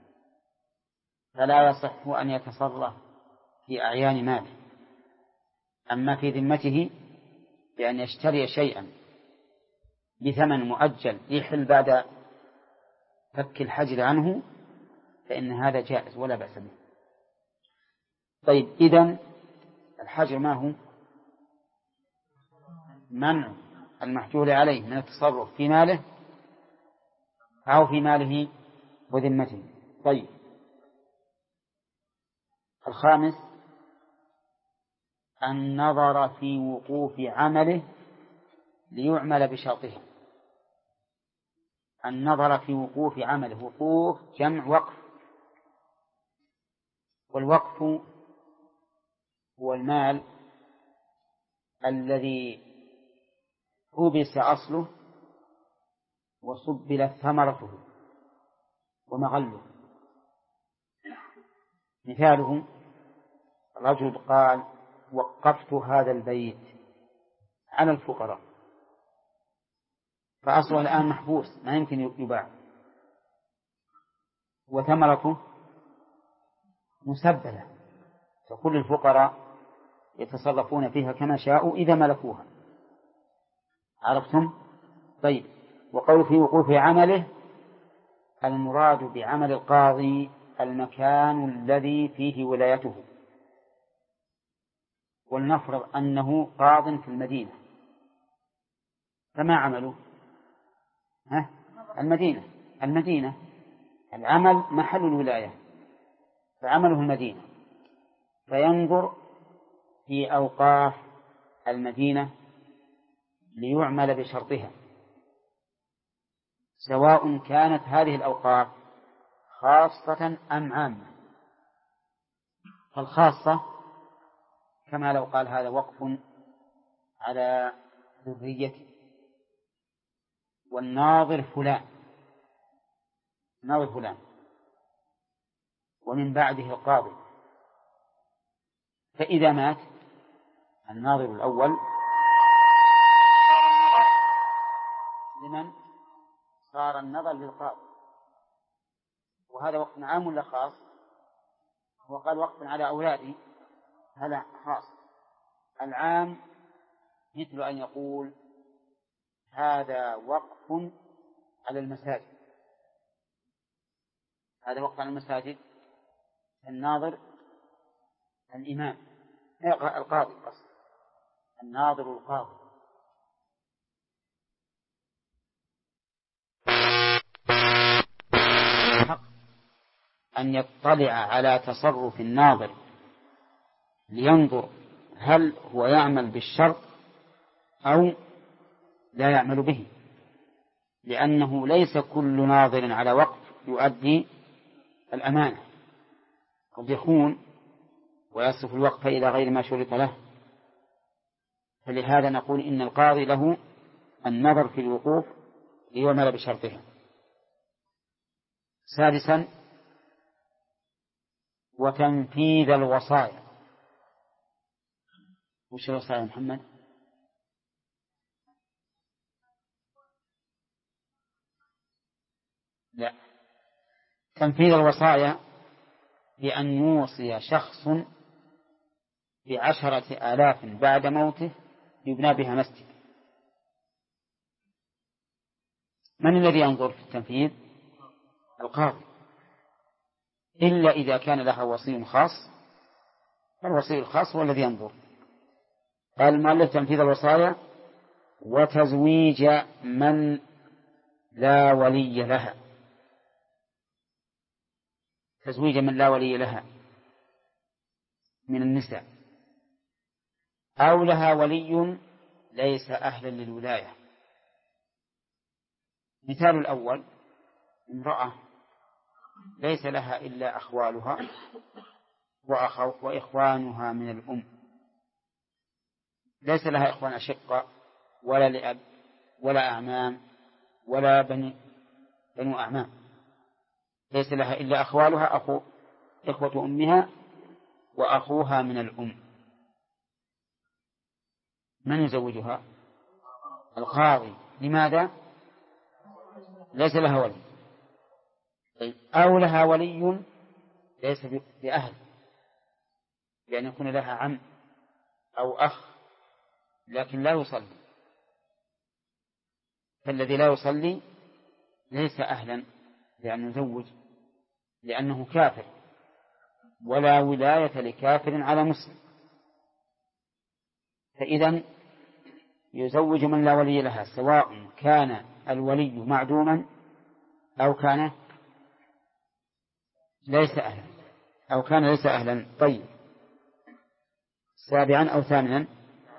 فلا يصح أن يتصرف في أعيان ماله. أما في ذمته بأن يشتري شيئا بثمن مؤجل يحل بعد فك الحجر عنه فإن هذا جائز ولا بأس به. طيب، إذن الحجر ما هو؟ منع المحجور عليه من التصرف في ماله أو في ماله وذمته. طيب، الخامس النظر في وقوف عمله ليعمل بشرطه. النظر في وقوف عمله. وقوف جمع وقف، والوقف هو المال الذي حبس أصله وصبلت ثمرته ومغله. مثاله: رجل قال: وقفت هذا البيت على الفقراء، فأصله الآن محبوس ما يمكن يباع، وثمرته مسبلة، فكل الفقراء يتصرفون فيها كما شاءوا إذا ملكوها. عرفتم؟ طيب، وقول في وقوف عمله المراد بعمل القاضي المكان الذي فيه ولايته. ولنفرض أنه قاض في المدينة، فما عمله؟ المدينة العمل محل الولاية، فعمله المدينة، فينظر في أوقاف المدينة ليعمل بشرطها، سواء كانت هذه الأوقاف خاصة أم عامة. فالخاصة كما لو قال هذا وقف على ذريته، والناظر فلان، ناظر فلان، ومن بعده القاضي. فإذا مات الناظر الأول لمن صار النظر للقاضي. وهذا وقف عام ولا خاص؟ وقال وقف على أولادي، هذا خاص. العام مثل أن يقول هذا وقف على المساجد، هذا وقف على المساجد، الناظر الإمام القاضي، الناظر القاضي. أن يطلع على تصرف الناظر لينظر هل هو يعمل بالشرط أو لا يعمل به، لأنه ليس كل ناظر على وقف يؤدي الأمانة، قد يخون ويصرف الوقف إلى غير ما شرط له. فلهذا نقول إن القاضي له النظر في الوقوف ليعمل بشرطها. سادسا وتنفيذ الوصايا. وش الوصايا محمد؟ لا، تنفيذ الوصايا بأن يوصي شخص ب10,000 بعد موته يبنى بها مسجد. من الذي ينظر في التنفيذ؟ القاضي، إلا إذا كان لها وصي خاص، فالوصي الخاص هو الذي ينظر. قال المؤلف تنفيذ الوصايا وتزويج من لا ولي لها، تزويج من لا ولي لها من النساء، أو لها ولي ليس أهلا للولاية. مثال الأول امرأة ليس لها إلا أخوالها وإخوانها من الأم، ليس لها إخوان أشقة ولا لأب ولا أعمام ولا بنو أعمام، ليس لها إلا أخوالها، إخوة أمها وأخوها من الأم. من يزوجها؟ القاضي. لماذا؟ ليس لها ولي. أو لها ولي ليس بأهل، لأن يكون لها عم أو أخ لكن لا يصلي، فالذي لا يصلي ليس أهلا لأن يزوج، لأنه كافر، ولا ولاية لكافر على مسلم. فإذا يزوج من لا ولي لها، سواء كان الولي معدوما أو كان ليس أهلا. طيب، سابعا أو ثامنا،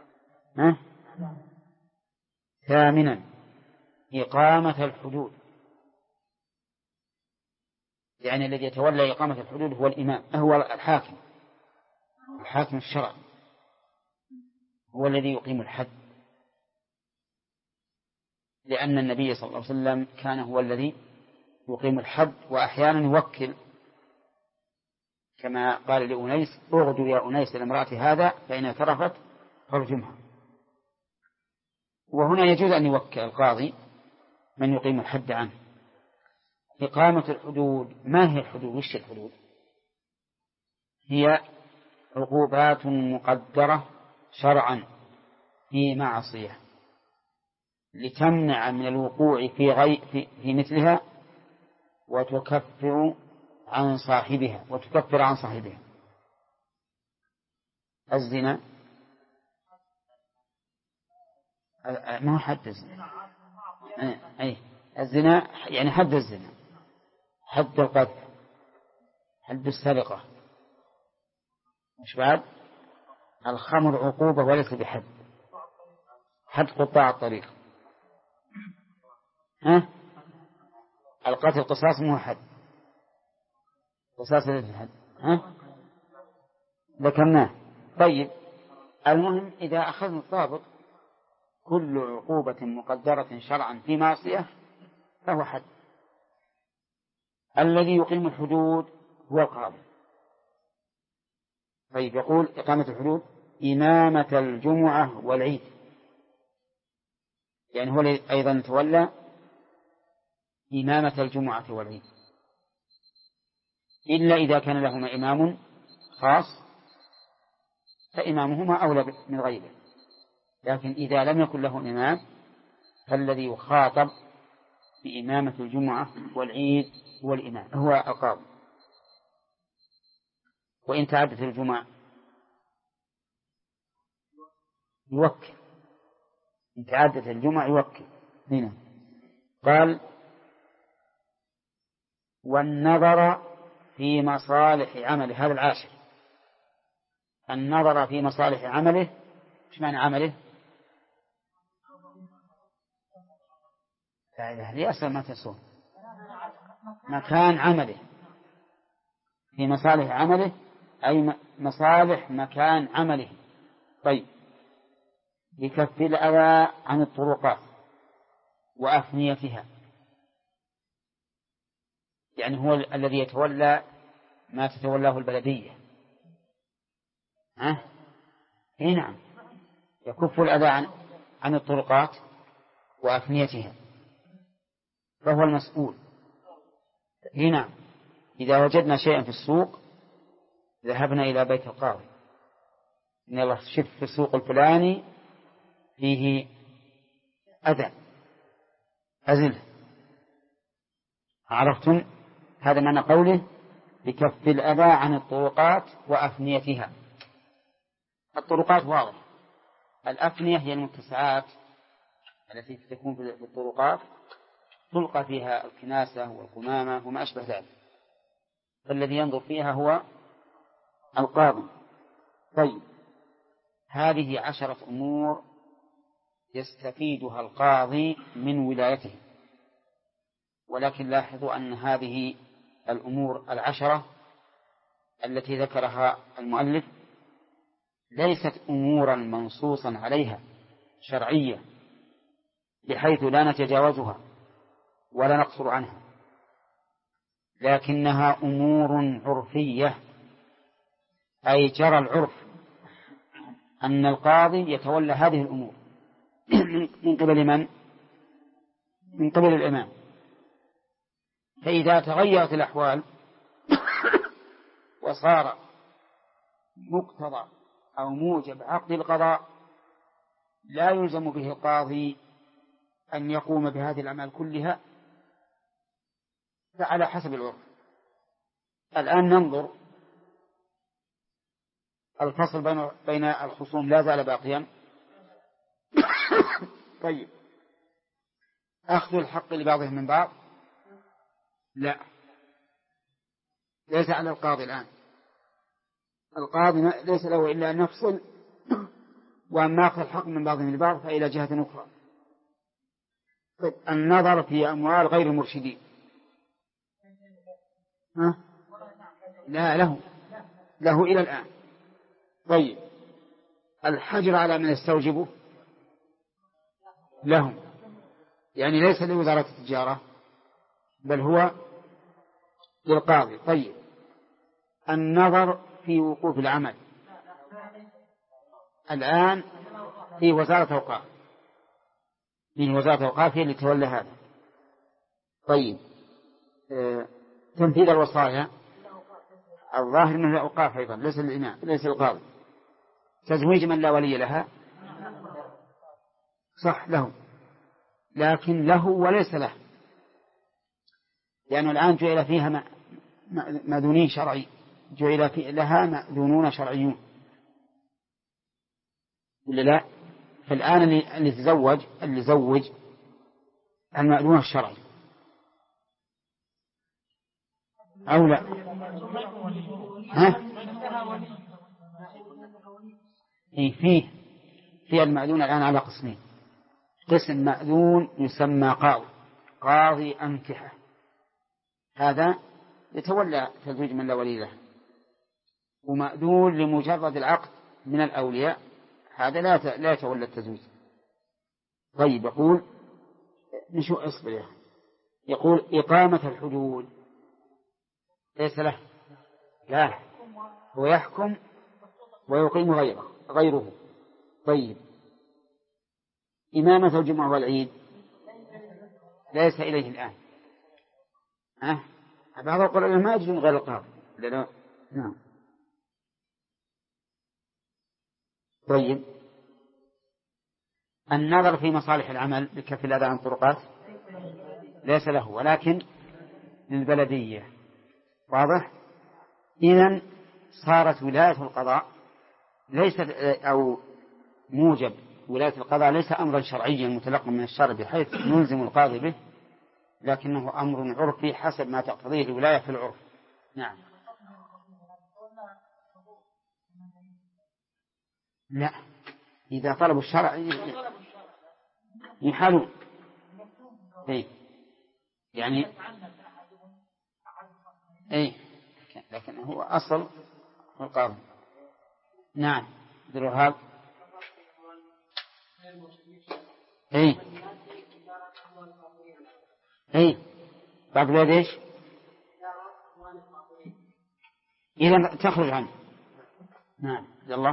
ثامنا إقامة الحدود، يعني الذي يتولى إقامة الحدود هو الإمام، هو الحاكم الشرعي، هو الذي يقيم الحد، لأن النبي صلى الله عليه وسلم كان هو الذي يقيم الحد، وأحيانا يوكل، كما قال لأنيس اغدو يا أنيس لامرأة هذا فإن اعترفت فارجمها. وهنا يجوز أن يوكل القاضي من يقيم الحد عنه. إقامة الحدود، ما هي الحدود؟ وش الحدود؟ هي عقوبات مقدرة شرعا في معصية لتمنع من الوقوع في مثلها وتكفر عن صاحبها. الزنا ما هو حد الزنا، الزنا يعني حد الزنا، حد القذف، حد السرقة، مش بعد؟ الخمر عقوبة وليس بحد، حد قطاع الطريق، القتل قصاص مو حد، قصاص ليس حد، ذكرناه. طيب، المهم إذا أخذنا الضابط كل عقوبة مقدرة شرعا في معصية فهو حد. الذي يقيم الحدود هو القاضي. طيب يقول إقامة الحدود إمامة الجمعة والعيد، يعني هو أيضا تولى إمامة الجمعة والعيد، إلا إذا كان لهما إمام خاص فإمامهما أولى من غيره، لكن إذا لم يكن له إمام فالذي يخاطب بإمامة الجمعة والعيد هو الإمام، هو القاضي. وإن تعدت الجمعة يوكل، إن تعدت الجمعة يوكل. هنا قال والنظر في مصالح عمله، هذا العاشر، النظر في مصالح عمله. ايش معنى عمله؟ هذه أصلا ما تسون مكان عمله، في مصالح عمله أي مصالح مكان عمله. طيب بكف الأذى عن الطرقات وأفنيتها، يعني هو الذي يتولى ما تتولاه البلدية. إيه نعم، يكف الأذى عن الطرقات وأفنيتها فهو المسؤول. إيه نعم، إذا وجدنا شيئا في السوق ذهبنا إلى بيت القاضي، إن الله شف في السوق الفلاني فيه أذى أزله. عرفتم؟ هذا معنى قوله بكف الأذى عن الطرقات وأفنيتها. الطرقات واضح، الأفنية هي المتسعات التي تكون في الطرقات تلقى فيها الكناسة والقمامة وما أشبه ذلك، فالذي ينظر فيها هو القاضي. طيب هذه 10 أمور يستفيدها القاضي من ولايته، ولكن لاحظوا أن هذه الأمور 10 التي ذكرها المؤلف ليست أمورا منصوصا عليها شرعية بحيث لا نتجاوزها ولا نقصر عنها، لكنها أمور عرفية، أي جرى العرف أن القاضي يتولى هذه الأمور من قبل من؟ من قبل الإمام. فإذا تغيرت الأحوال وصار مقتضى أو موجب عقد القضاء لا يلزم به القاضي أن يقوم بهذه الأعمال كلها، فعلى حسب العرف. الآن ننظر، الفصل بين الخصوم لا زال باقيا. طيب أخذ الحق لبعضهم من بعض لا، ليس على القاضي الآن. القاضي ليس له إلا أن يفصل، وأما أخذ الحق من بعضهم لبعض فإلى جهة أخرى. طيب النظر في أموال غير المرشدين لا، له إلى الآن. طيب الحجر على من يستوجبه لهم، يعني ليس لوزارة التجارة بل هو للقاضي. طيب النظر في وقوف العمل الآن في وزارة أوقاف، هي اللي تولى هذا. طيب تنفيذ الوصايا الظاهر من الأوقاف أيضا، ليس الإمام، ليس القاضي. تزويج من لا ولي لها صح له، لكن له وليس له، لأنه الآن جعل فيها مأذونين شرعي، جعل لها مأذونون شرعيون ولا لا؟ فالآن اللي زوج المأذون الشرعي أو لا؟ فيه المأذون الآن على قسمين. قسم مأذون يسمى قاضي أنكحة، هذا يتولى تزويج من لا ولي له، ومأذون لمجرد العقد من الأولياء هذا لا يتولى التزويج. طيب يقول نشو اصبر يا أخي. يقول إقامة الحدود ليس له، لا هو يحكم ويقيم غيره. طيب إمامة الجمعة والعيد ليس إليه الآن. بعض القرآن ما يجوز غير القاضي. نعم. طيب النظر في مصالح العمل بكف الأذى عن الطرقات ليس له، ولكن للبلدية. واضح؟ إذن صارت ولاية القضاء ليست أو موجب ولاية القضاء ليس أمرا شرعيا متلقا من الشرع بحيث نلزم القاضي به، لكنه أمر عرفي حسب ما تقتضيه الولاية في العرف. نعم. لا إذا طلبوا الشرع يحالون. يعني لكن هو أصل القاضي. نعم بالرهاب. بعد ذلك إيش إذا تخرج عنه. نعم يلا.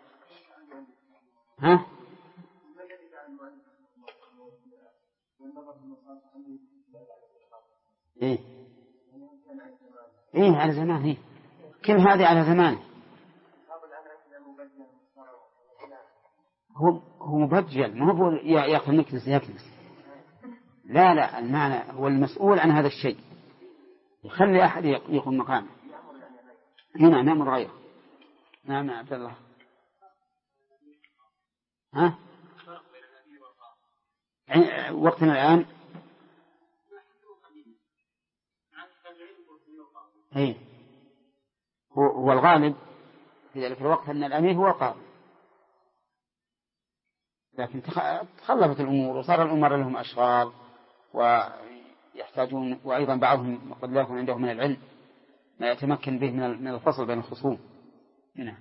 على زمان. كل هذه على زمان. هو مبجل، ما هو يأخذ يكنس. لا المعنى هو المسؤول عن هذا الشيء، يخلي أحد يقوم مقامه. هنا نأمر غيره. نعم عبد الله. وقتنا الآن هو الغالب في ذلك الوقت أن الأمير هو القاضي، لكن تخلفت الأمور وصار الأمراء لهم أشغال ويحتاجون، وأيضا بعضهم قد لا يكون عندهم من العلم ما يتمكن به من الفصل بين الخصوم. هنا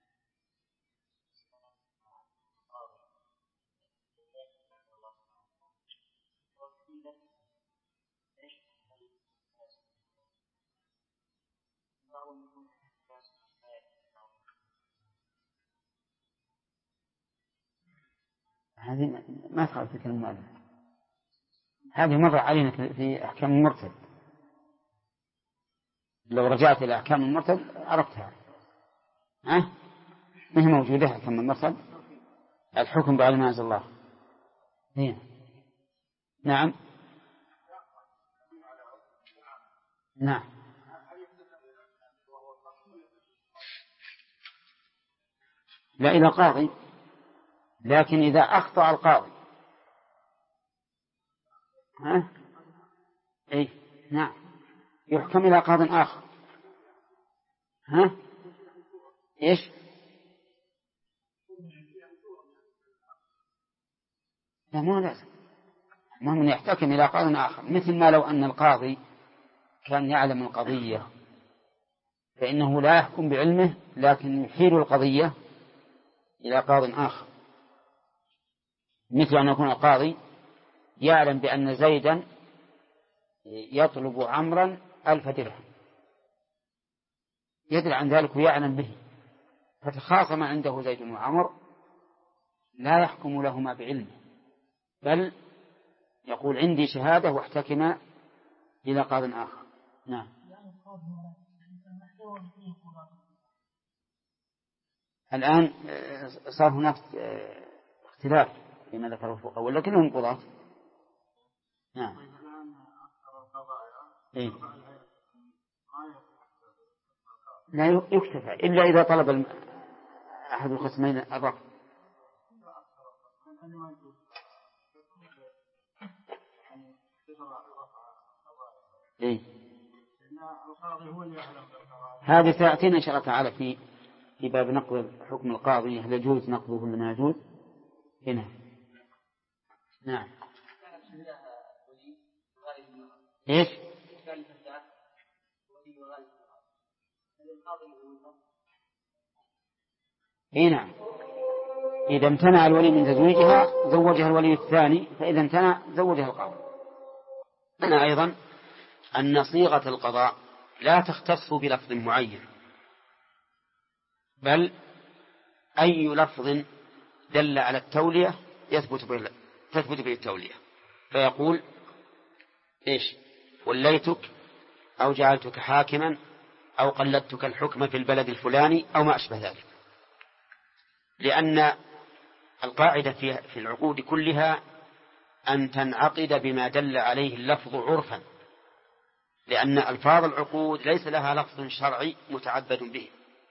هذه ما تخالف في المؤلف، هذه مر علينا في أحكام المرتد. لو رجعت إلى أحكام المرتد عرفتها. ما هي موجودة أحكام المرتد، الحكم بعد ما أنزل الله. نعم. لا إلى قاضي، لكن إذا أخطأ القاضي نعم يحكم إلى قاض آخر. إيش لا مو لازم، المهم يحتكم إلى قاض آخر. مثل ما لو أن القاضي كان يعلم القضية فإنه لا يحكم بعلمه، لكن يحيل القضية إلى قاض آخر. مثل أن يكون القاضي يعلم بأن زيدا يطلب عمرا 1000 درهم، يدري عن ذلك ويعلم به، فتخاصم عنده زيد وعمر، لا يحكم لهما بعلمه، بل يقول عندي شهادة واحتكم إلى قاض آخر. نعم. الآن صار هناك اختلاف فيما ذكره الفقهاء، ولا كلهم قضاة. نعم. لا يكتفى إلا إذا طلب أحد الخصمين الرفع. هذه سيأتينا إن شاء الله تعالى في باب نقض حكم القاضي، هل يجوز نقضه ولا ما يجوز هنا. نعم. إيش نعم إذا امتنع الولي من تزويجها زوجها الولي الثاني، فإذا امتنع زوجها القاضي. أنا أيضا أن صيغة القضاء لا تختص بلفظ معين، بل أي لفظ دل على التولية تثبت به التولية. فيقول إيش؟ وليتك أو جعلتك حاكما أو قلدتك الحكم في البلد الفلاني أو ما أشبه ذلك، لأن القاعدة في العقود كلها أن تنعقد بما دل عليه اللفظ عرفا، لأن ألفاظ العقود ليس لها لفظ شرعي متعبد به.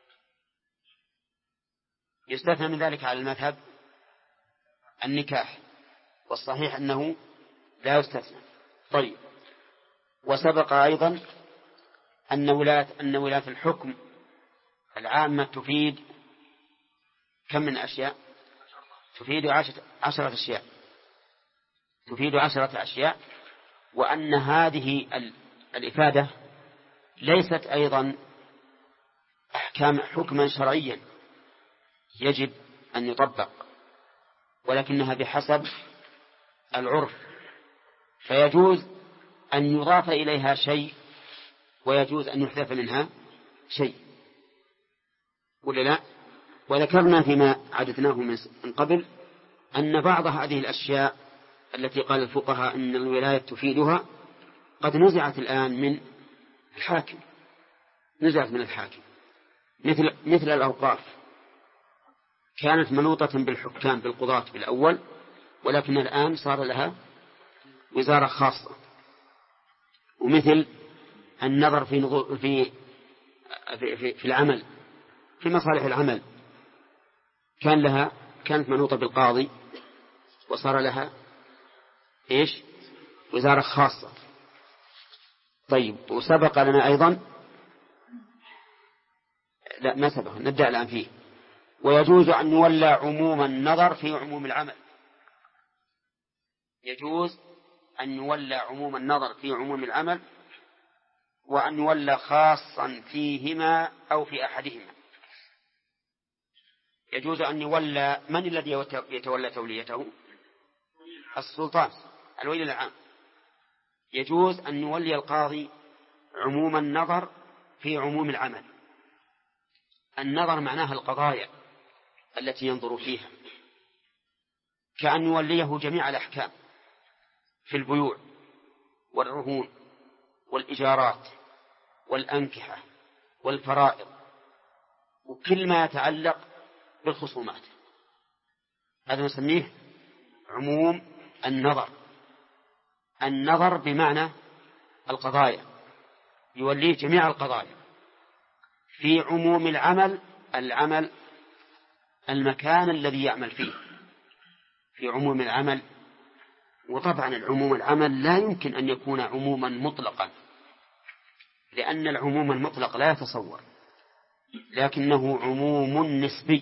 يستثنى من ذلك على المذهب النكاح، والصحيح أنه لا يستثنى. طيب، وسبق أيضا أن ولاة الحكم العامة تفيد كم من أشياء؟ تفيد 10 أشياء، تفيد 10 أشياء، وأن هذه الإفادة ليست أيضا حكما شرعيا يجب أن يطبق، ولكنها بحسب العرف، فيجوز أن يضاف إليها شيء ويجوز أن يحذف منها شيء، ولا لا؟ وذكرنا فيما عددناه من قبل أن بعض هذه الأشياء التي قال الفقهاء أن الولاية تفيدها قد نزعت الآن من الحاكم، نزعت من الحاكم، مثل الأوقاف كانت منوطة بالحكام بالقضاة بالأول، ولكن الآن صار لها وزارة خاصة. ومثل النظر في العمل، في مصالح العمل كانت منوطة بالقاضي وصار لها إيش؟ وزارة خاصة. طيب، وسبق لنا أيضا، لا ما سبق، نبدأ الآن فيه. ويجوز أن يولى عموم النظر في عموم العمل، يجوز أن يولى عموم النظر في عموم العمل، وأن يولى خاصا فيهما أو في أحدهما. يجوز أن يولى، من الذي يتولى توليته؟ السلطان، الولي العام. يجوز أن يولي القاضي عموم النظر في عموم العمل. النظر معناها القضايا التي ينظر فيها، كأن يوليه جميع الأحكام في البيوع والرهون والإجارات والأنكحة والفرائض وكل ما يتعلق بالخصومات. هذا نسميه عموم النظر. النظر بمعنى القضايا، يوليه جميع القضايا. في عموم العمل المكان الذي يعمل فيه، في عموم العمل. وطبعا العمل لا يمكن أن يكون عموما مطلقا، لأن العموم المطلق لا يتصور، لكنه عموم نسبي.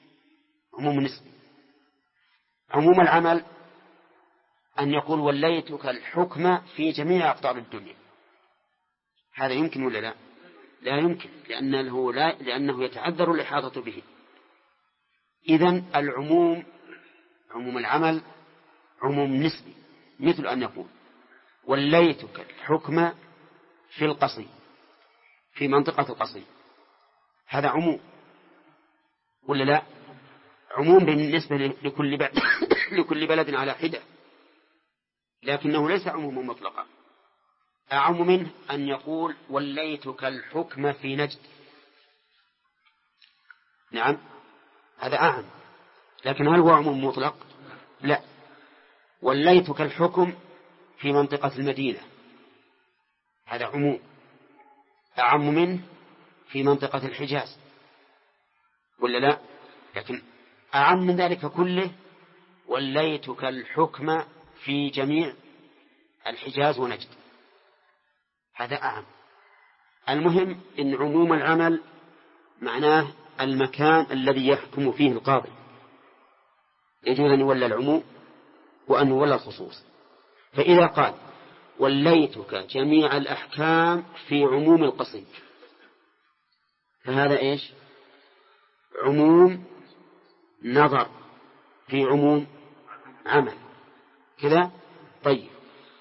عموم العمل أن يقول وليتك الحكم في جميع أقطار الدنيا، هذا يمكن ولا لا؟ لا يمكن، لأنه يتعذر الإحاطة به. إذن عموم العمل عموم نسبي، مثل أن يقول وليتك الحكم في القصي، في منطقة القصي، هذا عموم ولا لا؟ عموم بالنسبة لكل بلد على حدة، لكنه ليس عموما مطلقا. أعم منه أن يقول وليتك الحكم في نجد، نعم هذا أعم، لكن هل هو عموم مطلق؟ لا. وليتك الحكم في منطقة المدينة، هذا عموم. أعم منه في منطقة الحجاز ولا لا؟ لكن أعم من ذلك كله وليتك الحكم في جميع الحجاز ونجد، هذا أعم. المهم إن عموم العمل معناه المكان الذي يحكم فيه القاضي، يجوز أن يولى العموم وأن يولى الخصوص. فإذا قال وليتك جميع الأحكام في عموم القصيد، فهذا إيش؟ عموم نظر في عموم عمل كذا. طيب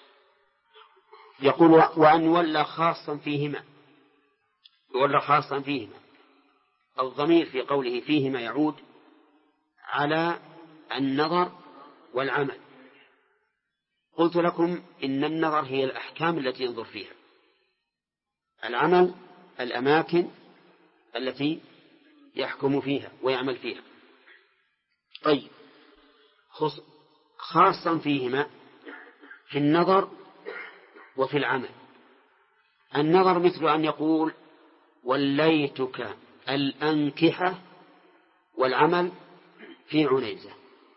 يقول وأن يولى خاصا فيهما، يولى خاصا فيهما، الضمير في قوله فيهما يعود على النظر والعمل. قلت لكم إن النظر هي الأحكام التي ينظر فيها، العمل الأماكن التي يحكم فيها ويعمل فيها. طيب خاصا فيهما في النظر وفي العمل. النظر مثل أن يقول وليتك الأنكحة، والعمل في عنيزة،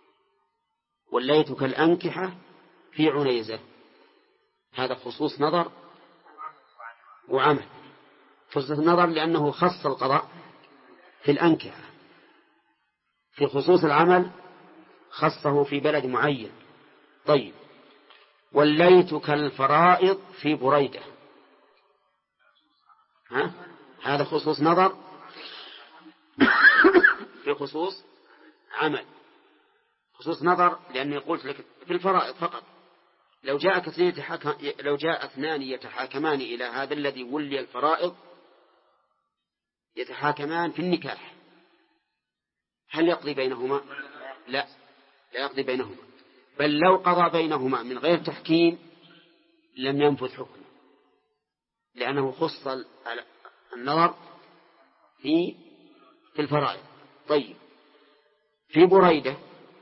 وليتك الأنكحة في عنيزة، هذا خصوص نظر وعمل. خصوص النظر لأنه خص القضاء في الأنكحة، في خصوص العمل خصه في بلد معين. طيب وليتك الفرائض في بريدة، هذا خصوص نظر في خصوص عمل. خصوص نظر لأني قلت لك في الفرائض فقط. لو جاء اثنان يتحاكمان إلى هذا الذي ولي الفرائض، يتحاكمان في النكاح، هل يقضي بينهما؟ لا يقضي بينهما، بل لو قضى بينهما من غير تحكيم لم ينفذ حكمه، لأنه خص النظر في الفرائض. طيب في بريدة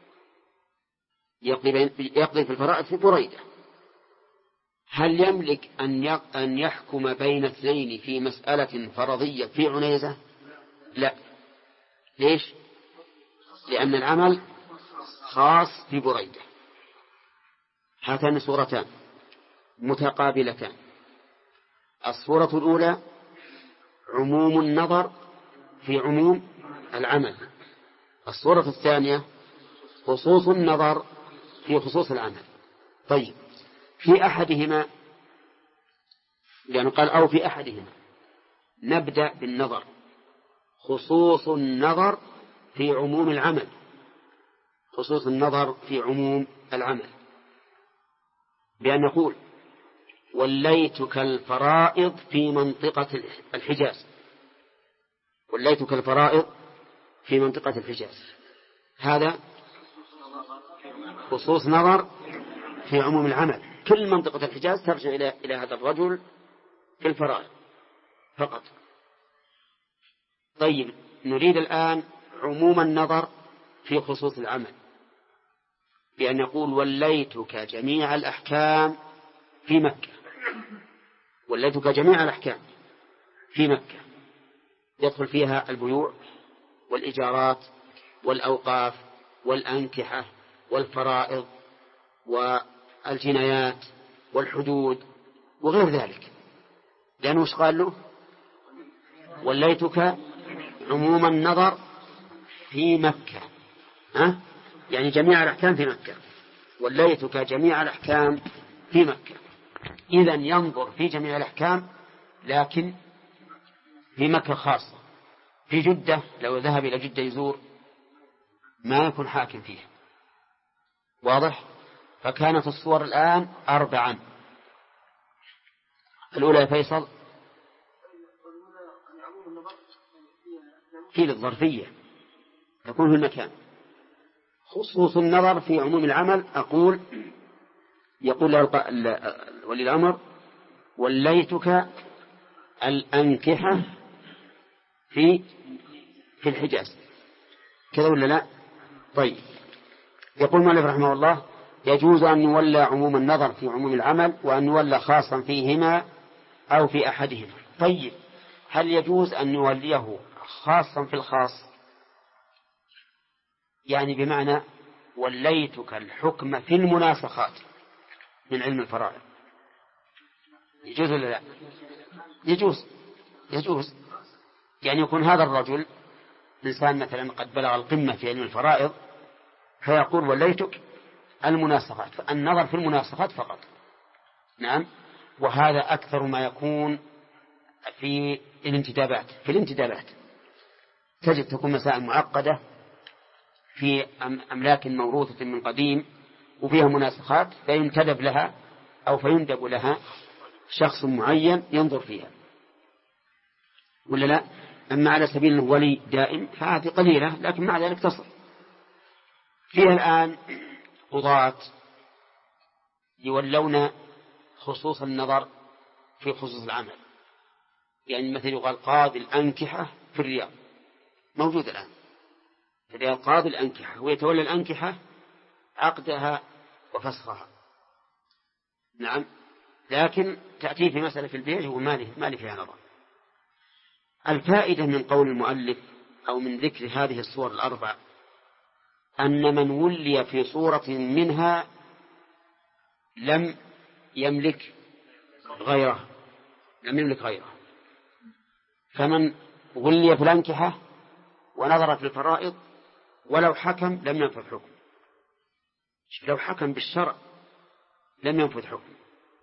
يقضي في الفرائض في بريدة، هل يملك أن يحكم بين اثنين في مسألة فرضية في عنيزة؟ لا. ليش؟ لأن العمل خاص في بريدة. هاتان صورتان متقابلتان. الصورة الأولى عموم النظر في عموم العمل، الصورة الثانية خصوص النظر في خصوص العمل. طيب في أحدهما، لأنه قال أو في أحدهما، نبدأ بالنظر. خصوص النظر في عموم العمل، خصوص النظر في عموم العمل بأن نقول وليتك الفرائض في منطقة الحجاز، وليتك الفرائض في منطقة الحجاز، هذا خصوص نظر في عموم العمل. كل منطقة الحجاز ترجع إلى هذا الرجل في الفرائض فقط. طيب نريد الآن عموم النظر في خصوص العمل بأن نقول وليتك جميع الأحكام في مكة، وليتك جميع الأحكام في مكة، يدخل فيها البيوع والإجارات والأوقاف والأنكحة والفرائض والجنايات والحدود وغير ذلك، لأنه وش قال له؟ وليتك عموم النظر في مكة، يعني جميع الأحكام في مكة، وليتك جميع الأحكام في مكة. إذن ينظر في جميع الأحكام، لكن في مكة خاصة. في جدة لو ذهب إلى جدة يزور ما يكون حاكم فيها، واضح؟ فكانت الصور الآن 4. الأولى يا فيصل في الظرفية تكون في المكان. خصوص النظر في عموم العمل يقول ولي الأمر وليتك الأنكحة في الحجاز، كذا ولا لا؟ طيب يقول مالك رحمه الله يجوز أن يولى عموم النظر في عموم العمل، وأن يولى خاصا فيهما أو في أحدهما. طيب هل يجوز أن يوليه خاصا في الخاص؟ يعني بمعنى وليتك الحكم في المناسخات من علم الفرائض، يجوز ولا لا؟ يجوز. يعني يكون هذا الرجل إنسان مثلا قد بلغ القمة في علم الفرائض، فيقول وليتك المناسخات، النظر في المناسخات فقط. نعم، وهذا أكثر ما يكون في الانتدابات. تجد تكون مسائل معقدة في أملاك موروثة من قديم وفيها مناسخات فينتدب لها أو فيندب لها شخص معين ينظر فيها ولا لا. أما على سبيل الولي دائم فهذه قليلة لكن مع ذلك تصل. فيها الآن قضاة يولون خصوص النظر في خصوص العمل، يعني مثل يقال قاضي الأنكحة في الرياض، موجود الآن في الرياض قاضي الأنكحة، هو يتولى الأنكحة عقدها وفسخها. نعم، لكن تأتي في مسألة في البيع هو ما لي فيها نظر. الفائدة من قول المؤلف أو من ذكر هذه الصور الأربع أن من ولي في صورة منها لم يملك غيره، فمن ولي في الأنكحة ونظر في الفرائض ولو حكم لم ينفذ حكم، لو حكم بالشرع لم ينفذ حكم.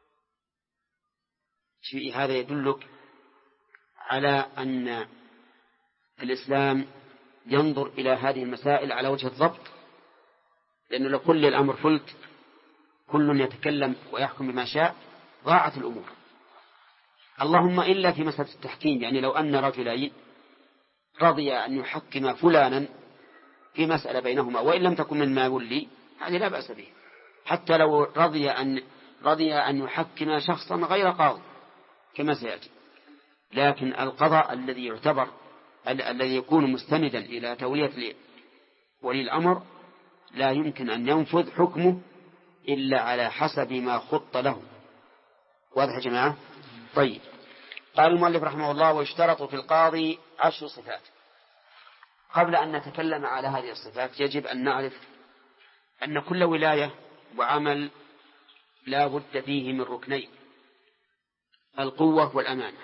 هذا يدلك على أن الإسلام ينظر إلى هذه المسائل على وجه الضبط، لأنه لو كل الأمر فلت كل يتكلم ويحكم بما شاء ضاعت الأمور. اللهم إلا في مسألة التحكيم، يعني لو أن رجلين رضي أن يحكم فلانا في مسألة بينهما وإن لم تكن مما يولي هذه لا بأس به، حتى لو رضي أن يحكم شخصا غير قاضي كما سيأتي. لكن القضاء الذي يعتبر الذي يكون مستندا إلى تولية ولي الأمر لا يمكن أن ينفذ حكمه إلا على حسب ما خط له. واضح يا جماعة؟ طيب، قال المؤلف رحمه الله: ويشترط في القاضي 10 صفات. قبل أن نتكلم على هذه الصفات يجب أن نعرف أن كل ولاية وعمل لا بد فيه من ركنين: القوة والأمانة.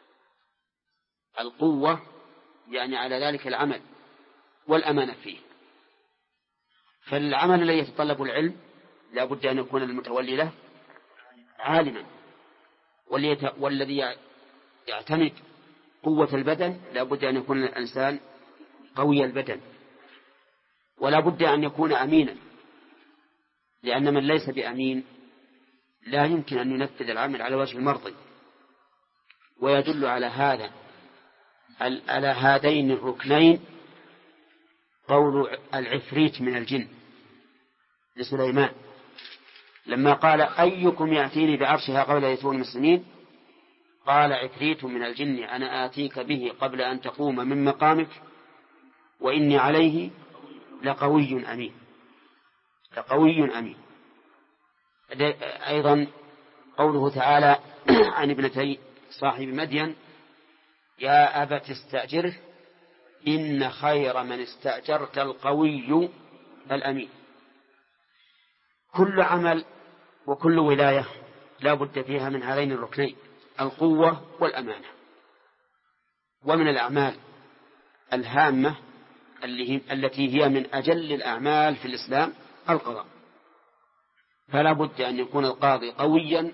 القوة يعني على ذلك العمل، والأمانة فيه. فالعمل الذي يتطلب العلم لا بد أن يكون المتولي له عالما، والذي يعتمد قوة البدن لا بد أن يكون الإنسان قوي البدن، ولا بد أن يكون أمينا، لأن من ليس بأمين لا يمكن أن ينفذ العمل على وجه المرضي. ويدل على هذين الركنين قول العفريت من الجن لسليمان لما قال: أيكم يأتيني بعرشها قبل أن يأتوني مسلمين؟ قال عفريت من الجن: أنا آتيك به قبل أن تقوم من مقامك وإني عليه لقوي أمين. أيضا قوله تعالى عن ابنتي صاحب مدين: يا أبت استأجره إن خير من استأجرت القوي الأمين. كل عمل وكل ولاية لا بد فيها من هذين الركنين: القوة والأمانة. ومن الأعمال الهامة التي هي من أجل الأعمال في الإسلام القضاء، فلا بد أن يكون القاضي قويا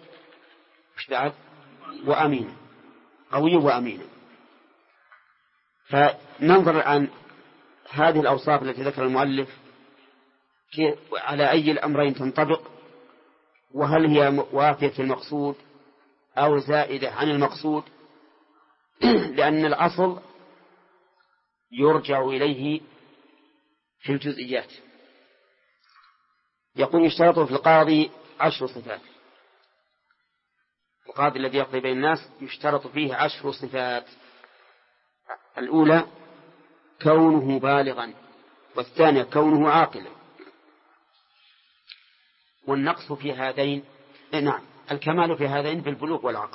وأمينا، قوي وأمينا. فننظر عن هذه الأوصاف التي ذكر المؤلف على أي الأمرين تنطبق، وهل هي وافية المقصود أو زائدة عن المقصود، لأن الأصل يرجع إليه في الجزئيات. يقول: يشترط في القاضي 10 صفات. القاضي الذي يقضي بين الناس يشترط فيه 10 صفات. الأولى كونه بالغا، والثانية كونه عاقلا. والنقص في هذين الكمال في هذين بالبلوغ والعقل،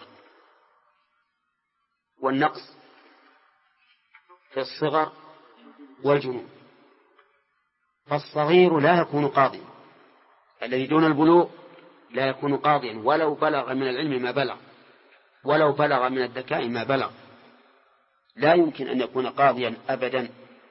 والنقص في الصغر والجنون. فالصغير لا يكون قاضيا، الذي دون البلوغ لا يكون قاضيا ولو بلغ من العلم ما بلغ، ولو بلغ من الذكاء ما بلغ، لا يمكن أن يكون قاضيا أبدا.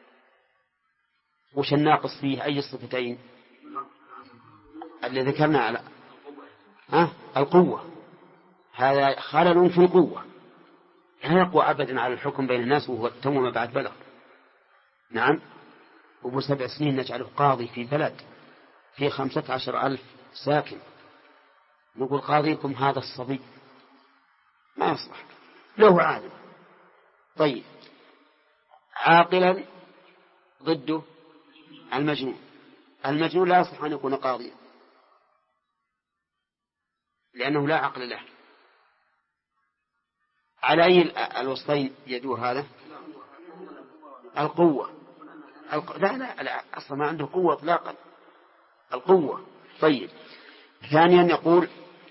وش الناقص فيه؟ أي الصفتين اللي ذكرنا على القوة. هذا خلل في القوة، لا يقوى أبدا على الحكم بين الناس وهو توم بعد بلغ. نعم. أبو 7 سنين نجعله قاضي في بلد في 15,000 ساكن، نقول قاضيكم هذا الصبي ما يصلح، له عالم. طيب عاقلا ضده المجنون، المجنون لا يصلح أن يكون قاضيا لأنه لا عقل له. على أي الوصفين يدور هذا؟ القوة. لا أصلا ما عنده قوة إطلاقا، القوة. طيب ثانيا يقول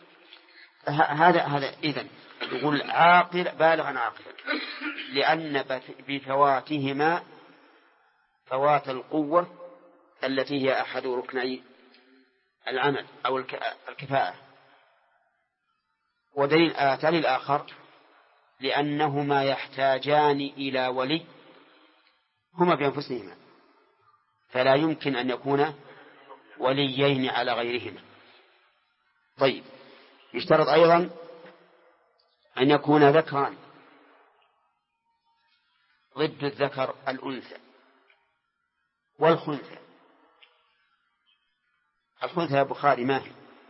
هذا إذن يقول عاقل بالغا عاقلا، لأن بفواتهما فوات القوة التي هي أحد ركني العمل أو الكفاءة. ودليل الآخر لأنهما يحتاجان إلى ولي هما بأنفسهما، فلا يمكن أن يكون وليين على غيرهما. طيب يشترط أيضا أن يكون ذكران ضد الذكر الأنثى والخنثى. الخنثى يا بخاري ما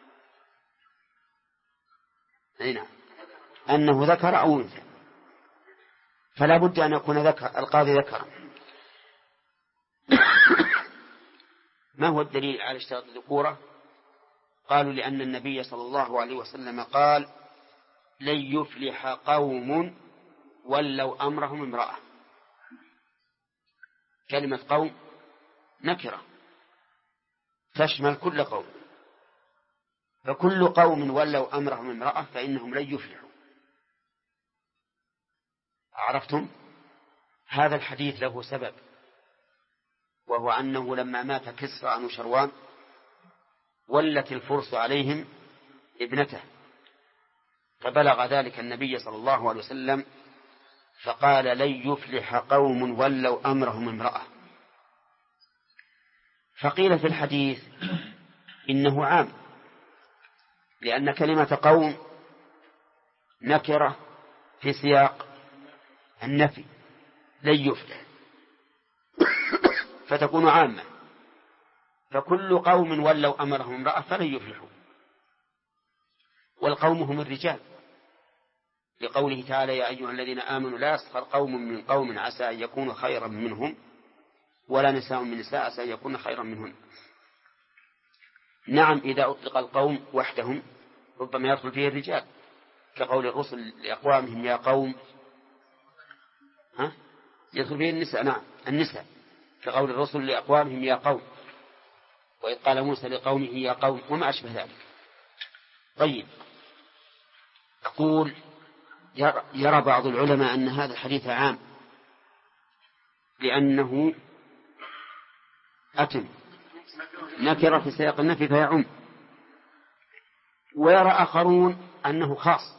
هي؟ نعم، أنه ذكر أو أنثى، فلا بد أن يكون القاضي ذكرا. ما هو الدليل على اشتراط الذكورة؟ قالوا لأن النبي صلى الله عليه وسلم قال لن يفلح قوم ولوا أمرهم امرأة. كلمة قوم نكرة تشمل كل قوم، فكل قوم ولوا أمرهم امرأة فإنهم لن يفلحوا. عرفتم؟ هذا الحديث له سبب، وهو أنه لما مات كسرى أنوشروان ولت الفرس عليهم ابنته، فبلغ ذلك النبي صلى الله عليه وسلم فقال لن يفلح قوم ولوا أمرهم امرأة. فقيل في الحديث إنه عام، لأن كلمة قوم نكرة في سياق النفي لن يفلح، فتكون عامة، فكل قوم ولوا أمرهم امرأة فلن يفلحوا. والقوم هم الرجال، لقوله تعالى يا أيها الذين آمنوا لا يسخر قوم من قوم عسى أن يكونوا خيرا منهم ولا نساء من نساء عسى أن يكون خيرا منهن. نعم إذا أطلق القوم وحدهم ربما يدخل فيه الرجال، كقول الرسل لأقوامهم يا قوم، يدخل فيه النساء. نعم النساء، كقول الرسل لأقوامهم يا قوم، وإذ قال موسى لقومه يا قوم، وما أشبه ذلك. طيب أقول يرى بعض العلماء أن هذا الحديث عام لأنه أتم نكرة في سياق النفي فيعم، ويرى آخرون أنه خاص،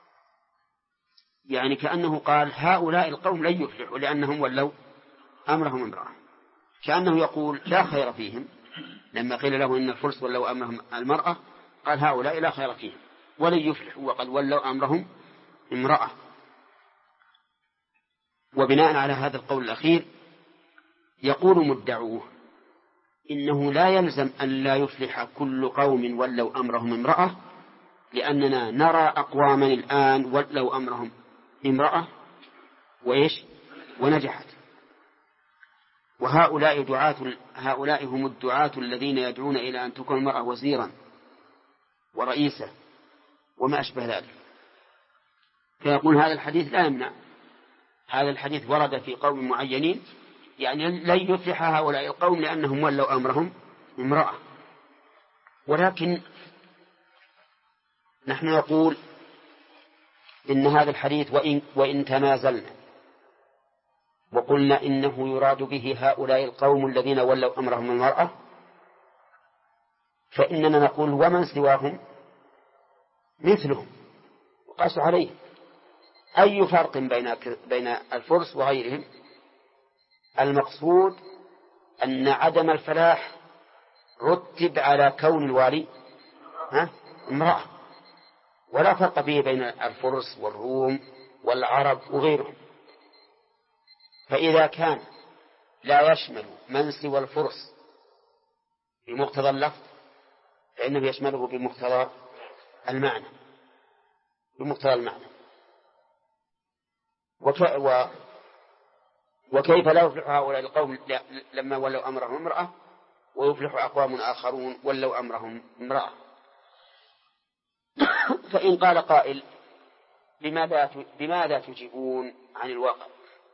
يعني كأنه قال هؤلاء القوم لن يفلحوا لأنهم ولوا أمرهم امرأة، كأنه يقول لا خير فيهم. لما قيل له إن الفرس ولوا أمرهم المرأة قال هؤلاء لا خير فيهم ولن يفلحوا وقد ولوا أمرهم امرأة. وبناء على هذا القول الأخير يقول مدعوه إنه لا يلزم أن لا يفلح كل قوم ولوا أمرهم امرأة، لأننا نرى أقواما الآن ولوا أمرهم امرأة وإيش ونجحت. هؤلاء هم الدعاة الذين يدعون إلى أن تكون المرأة وزيرا ورئيسة وما أشبه ذلك. فيقول هذا الحديث لا يمنع، هذا الحديث ورد في قوم معينين، يعني لن يفلح هؤلاء القوم لأنهم ولوا أمرهم امرأة. ولكن نحن نقول إن هذا الحديث وإن تنازلنا وقلنا إنه يراد به هؤلاء القوم الذين ولوا أمرهم المرأة، فإننا نقول ومن سواهم مثلهم وقاس عليه. أي فرق بين الفرس وغيرهم؟ المقصود أن عدم الفلاح رتب على كون الوالي امرأة، ولا فرق به بين الفرس والروم والعرب وغيرهم. فإذا كان لا يشمل من سوى الفرس بمقتضى اللفظ فإنه يشمله بمقتضى المعنى وكيف لا يفلح هؤلاء القوم لما ولوا أمرهم امرأة ويفلح أقوام آخرون ولوا أمرهم امرأة. فإن قال قائل بماذا تجيبون عن الواقع؟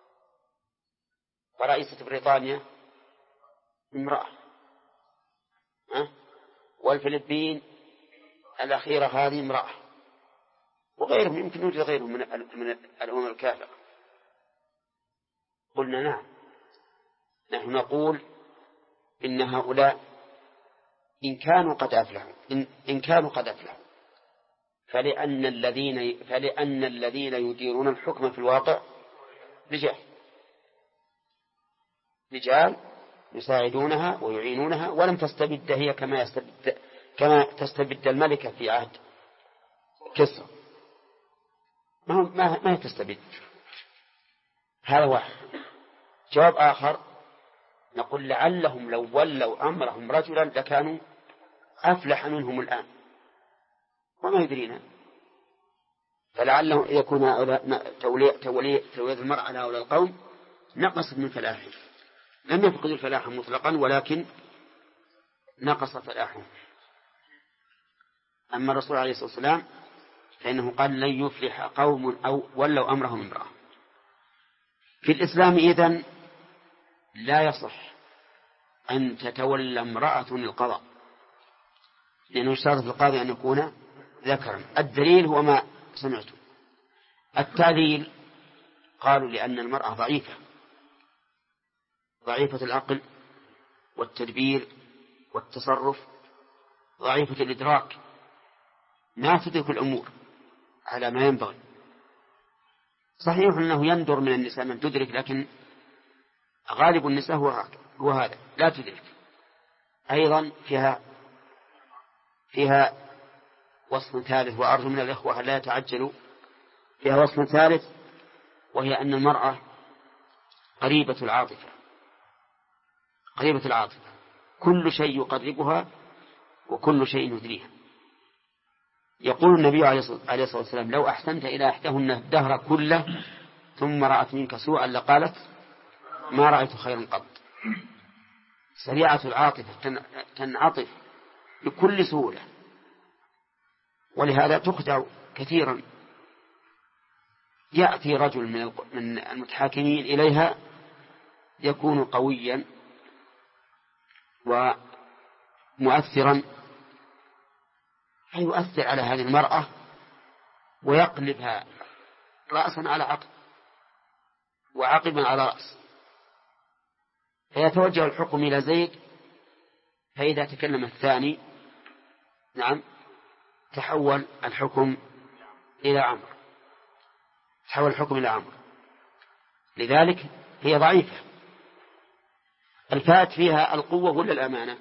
ورئيسة بريطانيا امرأة، والفلبين الأخيرة هذه امرأة، وغيرهم يمكن يوجد غيرهم من الأمم الكافرة. قلنا نعم، نحن نقول إن هؤلاء إن كانوا قد أفلحوا فلأن الذين يديرون الحكم في الواقع رجال يساعدونها ويعينونها، ولم تستبد هي كما تستبد الملكة في عهد كسرى، ما هي تستبد. هذا واحد. جواب آخر نقول لعلهم لو ولوا أمرهم رجلا لكانوا أفلح منهم الآن وما يدرينا، فلعلهم يكون تولية المرأة على هؤلاء القوم نقص من فلاحهم، لم يفقدوا الفلاح مطلقا ولكن نقص فلاحهم. أما الرسول عليه الصلاة والسلام فإنه قال لن يفلح قوم أو ولوا أمرهم امرأة. في الإسلام إذن لا يصح أن تتولى امرأة القضاء، لأنه اشترط القاضي أن يكون ذكرا. الدليل هو ما سمعته. التعليل قالوا لأن المرأة ضعيفة العقل والتدبير والتصرف، ضعيفة الإدراك، ما تدرك الأمور على ما ينبغي. صحيح أنه يندر من النساء من تدرك، لكن غالب النساء هو هذا لا تدرك. أيضا فيها وصف ثالث، وأرجو من الإخوة لا يتعجلوا. فيها وصف ثالث وهي أن المرأة قريبة العاطفة، كل شيء يقربها وكل شيء يدريها. يقول النبي عليه الصلاة والسلام لو أحسنت إلى إحداهن الدهر كله ثم رأت منك سوءا لقالت ما رأيت خيرا قط. سريعة العاطفة تنعطف بكل سهولة، ولهذا تخدع كثيرا. يأتي رجل من المتحاكمين إليها يكون قويا ومؤثرا، فيؤثر على هذه المرأة ويقلبها رأسا على عقب وعقبا على رأس، فيتوجه الحكم إلى زيد، فإذا تكلم الثاني تحول الحكم إلى عمرو. لذلك هي ضعيفة. الفات فيها القوة ولا الأمانة؟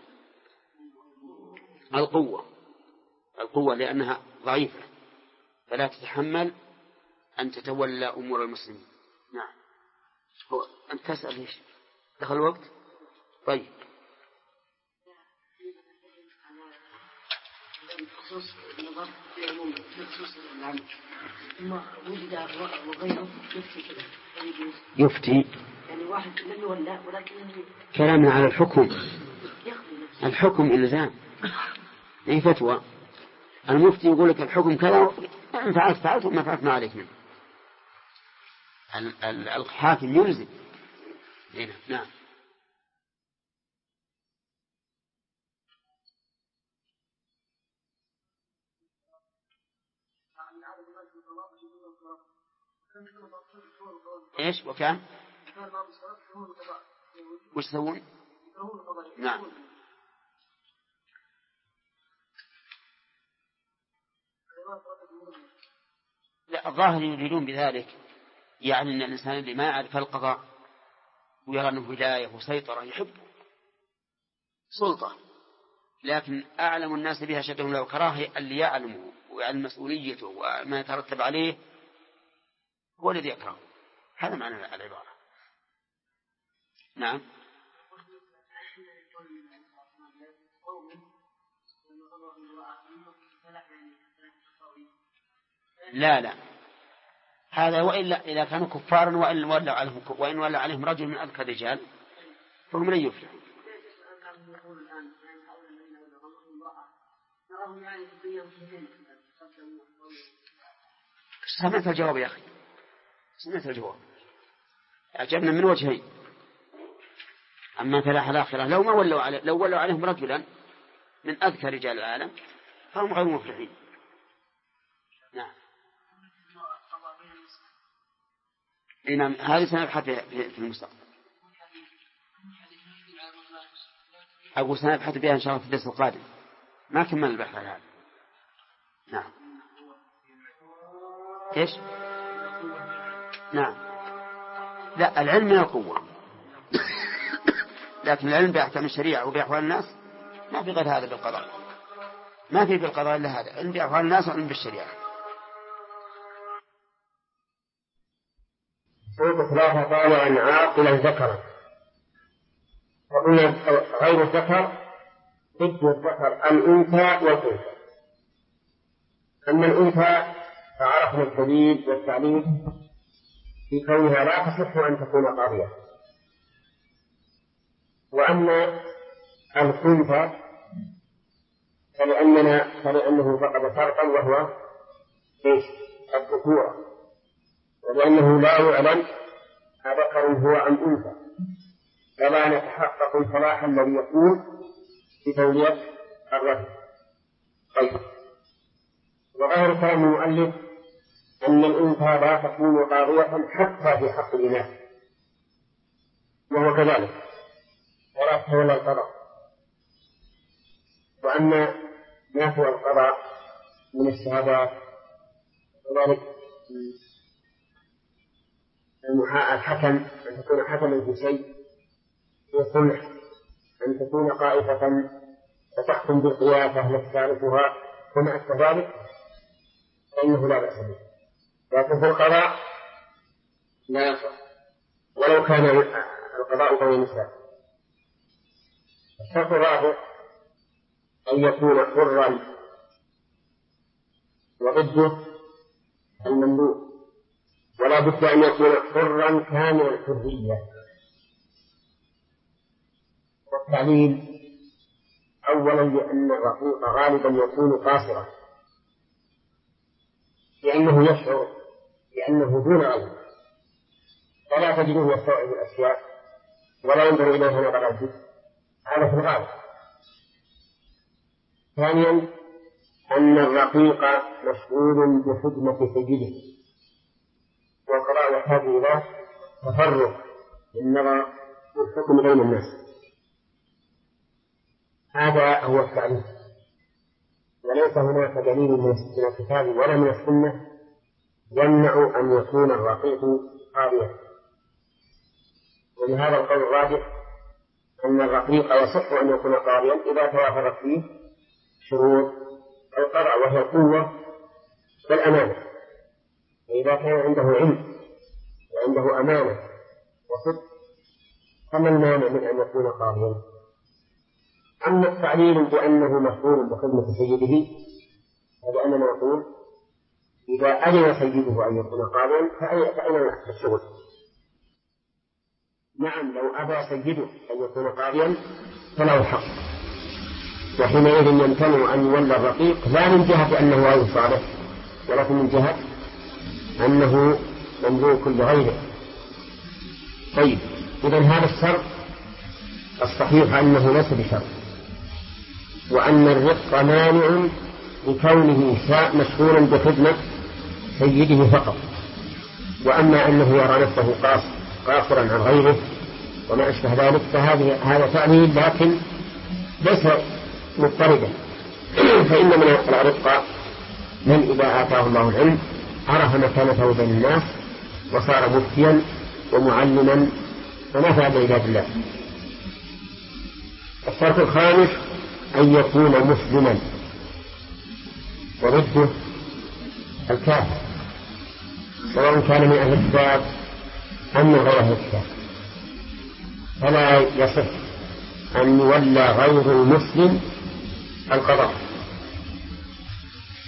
القوة لأنها ضعيفة فلا تتحمل أن تتولى أمور المسلمين. نعم. أنت تسأل إيش؟ دخل الوقت؟ طيب. خصوص النظر في العموم بخصوص العمل ثم وجد وغيره يفتي يعني واحد لم يولى ولكن كلامنا على الحكم إلزام، أي فتوى. المفتي يقول لك الحكم كذا، إن فعلت وما فعلت ما عليك منه. الحاكم يلزم. نعم. إيش وكان وش يسوون؟ نعم. لا، الظاهر يريدون بذلك يعني أن الإنسان اللي ما يعرف القضاء ويرى أنه ولاية وسيطرة يحب سلطة، لكن أعلم الناس بها شدة له كراهة اللي يعلمه ويعلم مسؤوليته وما يترتب عليه هو الذي يكرهه. هذا معنى العبارة. نعم. لا هذا وإلا إذا كانوا كفارا وإن ولى عليهم رجل من أذكى الرجال فهم لن يفلحوا. سمعت الجواب يا أخي، سمعت الجواب، أعجبنا من وجهين. أما فلاح الآخرة لو ولوا عليهم رجلا من أذكى رجال العالم فهم غير مفلحين. نعم. نعم هذه سنبحث في المستقبل. أقول سنبحث بها إن شاء الله في الدرس القادم، ما كمل البحث على هذا. نعم. إيش؟ نعم. لا العلم من القوة، لكن العلم بأحكام الشريعة وبأحوال الناس ما في غير هذا بالقضاء، ما في بالقضاء إلا هذا، علم بأحوال الناس وعلم بالشريعة. سورة ثلاثة طالعا عاقلا ذكرا، وقلنا غير الذكر ضد الذكر الأنثى والأنثى. أما الأنثى فعرفنا الدليل والتعليم في كونها لا تصح أن تكون قاضية. وأما الخنثى فلأنه فقد فرقا وهو إيش؟ الذكورة، ولأنه لا يعلم أذكر هو أم أنثى، فلا نتحقق الفلاح الذي يكون بتولية الرجل. طيب، وغير كلام المؤلف أن الأنثى لا تكون قاضية حتى في حق الإناث، وهو كذلك، ولا تولى القضاء. وأما نافع القضاء من الشهادات وذلك الحكم أن تكون حكما في شيء، والصلح أن تكون قائفة فتحكم بالقيافة التي تعرفها وما أشبه ذلك، فإنه لا بأس به. لكن في القضاء لا يصح ولو كان القضاء بين النساء. الشرط الرابع أن يكون حرا، وضده المملوك، ولا بد أن يكون حرا كامل الحرية. والتعليل أولا لأن الرقيق غالبا يكون قاصرا، لأنه يشعر بأنه دون غيره، فلا تجده يستوعب الأشياء ولا ينظر إليها نظر الجد، هذا في الغالب. ثانيا أن الرقيق مشغول بخدمة سيده، والقضاء يحتاج إلى تفرق للنظر والحكم بين الناس. هذا هو التعليم، وليس هناك دليل من الكتاب ولا من السنة يمنع أن يكون الرقيق قاضيا. ولهذا القول الراجح أن الرقيق يصح أن يكون قاضيا إذا توافرت فيه شروط القضاء، وهي القوة والأمانة. فإذا كان عنده علم وعنده أمانة وصدق فما المانع من أن يكون قاضيا؟ أما التعليل بأنه مشغول بخدمة سيده، فلأننا نقول إذا أذن سيده أن يكون قاضيا فأين الشغل؟ نعم، لو أبى سيده أن يكون قاضيا فله حق، وحينئذ يمتنع أن يولى الرقيق، لا من جهة أنه غير صالح، ولكن من جهة أنه مملوك لغيره. طيب، إذن هذا الشرط الصحيح أنه ليس بشرط، وأن الرق مانع لكونه مشغولا بخدمة سيده فقط. وأما أنه يرى نفسه قاصرا عن غيره وما أشبه ذلك فهذا تعليل، لكن ليس مضطردا. فإن من الرق من إذا آتاه الله العلم عرف مكانته بين الناس وصار مفتيا ومعلما ونفع بعباد الله. الشرط الخامس أن يكون مسلما، وضده الكافر، سواء كان من أهل الكتاب أم من غير أهل الكتاب، فلا يصح أن يولى غير المسلم القضاء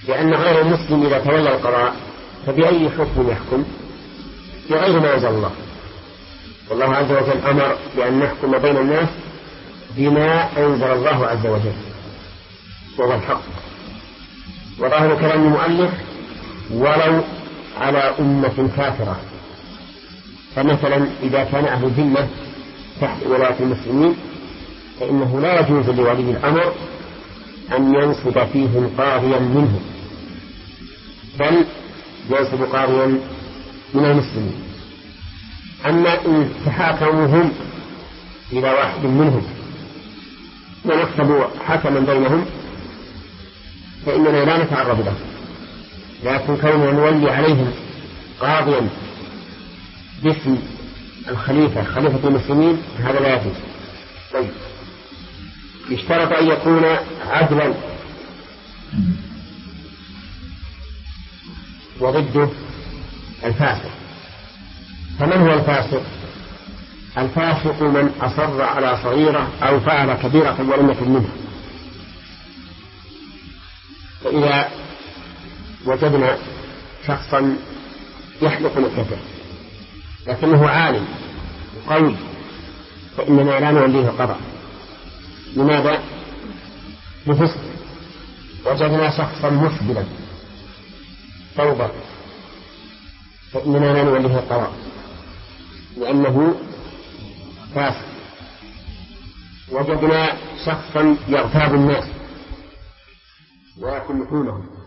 لأن غير المسلم إذا تولى القضاء فبأي حكم يحكم؟ بغير ما أنزل الله. والله عز وجل أمر بأن نحكم بين الناس بما أنزل الله عز وجل وهو الحق. وظاهر كلام المؤلف ولو على أمة كافرة. فمثلا إذا كان أهل الذمة تحت ولاية المسلمين فإنه لا يجوز لولي الأمر أن ينصب فيهم قاضيا منهم، بل ينصب قاضيا من المسلمين. أما إن تحاكموا هم إلى واحد منهم ونصبوا حكما بينهم فإننا لا نتعرض له، لكن كوننا نولي عليهم قاضيا باسم الخليفة خليفة المسلمين هذا لا يجوز. طيب يشترط أن يكون عدلا وضده الفاسق. فمن هو الفاسق؟ الفاسق من أصر على صغيرة أو فعل كبيرة ولم يكن منها. فإذا وجدنا شخصا يحلق لحيته لكنه عالم قوي فإننا لا نوليه قضاء. لماذا؟ لفسق. وجدنا شخصا مسبلا توبة فإننا لا نوليه قضاء لأنه فاسق. وجدنا شخصا يغتاب الناس ويأكل لحومهم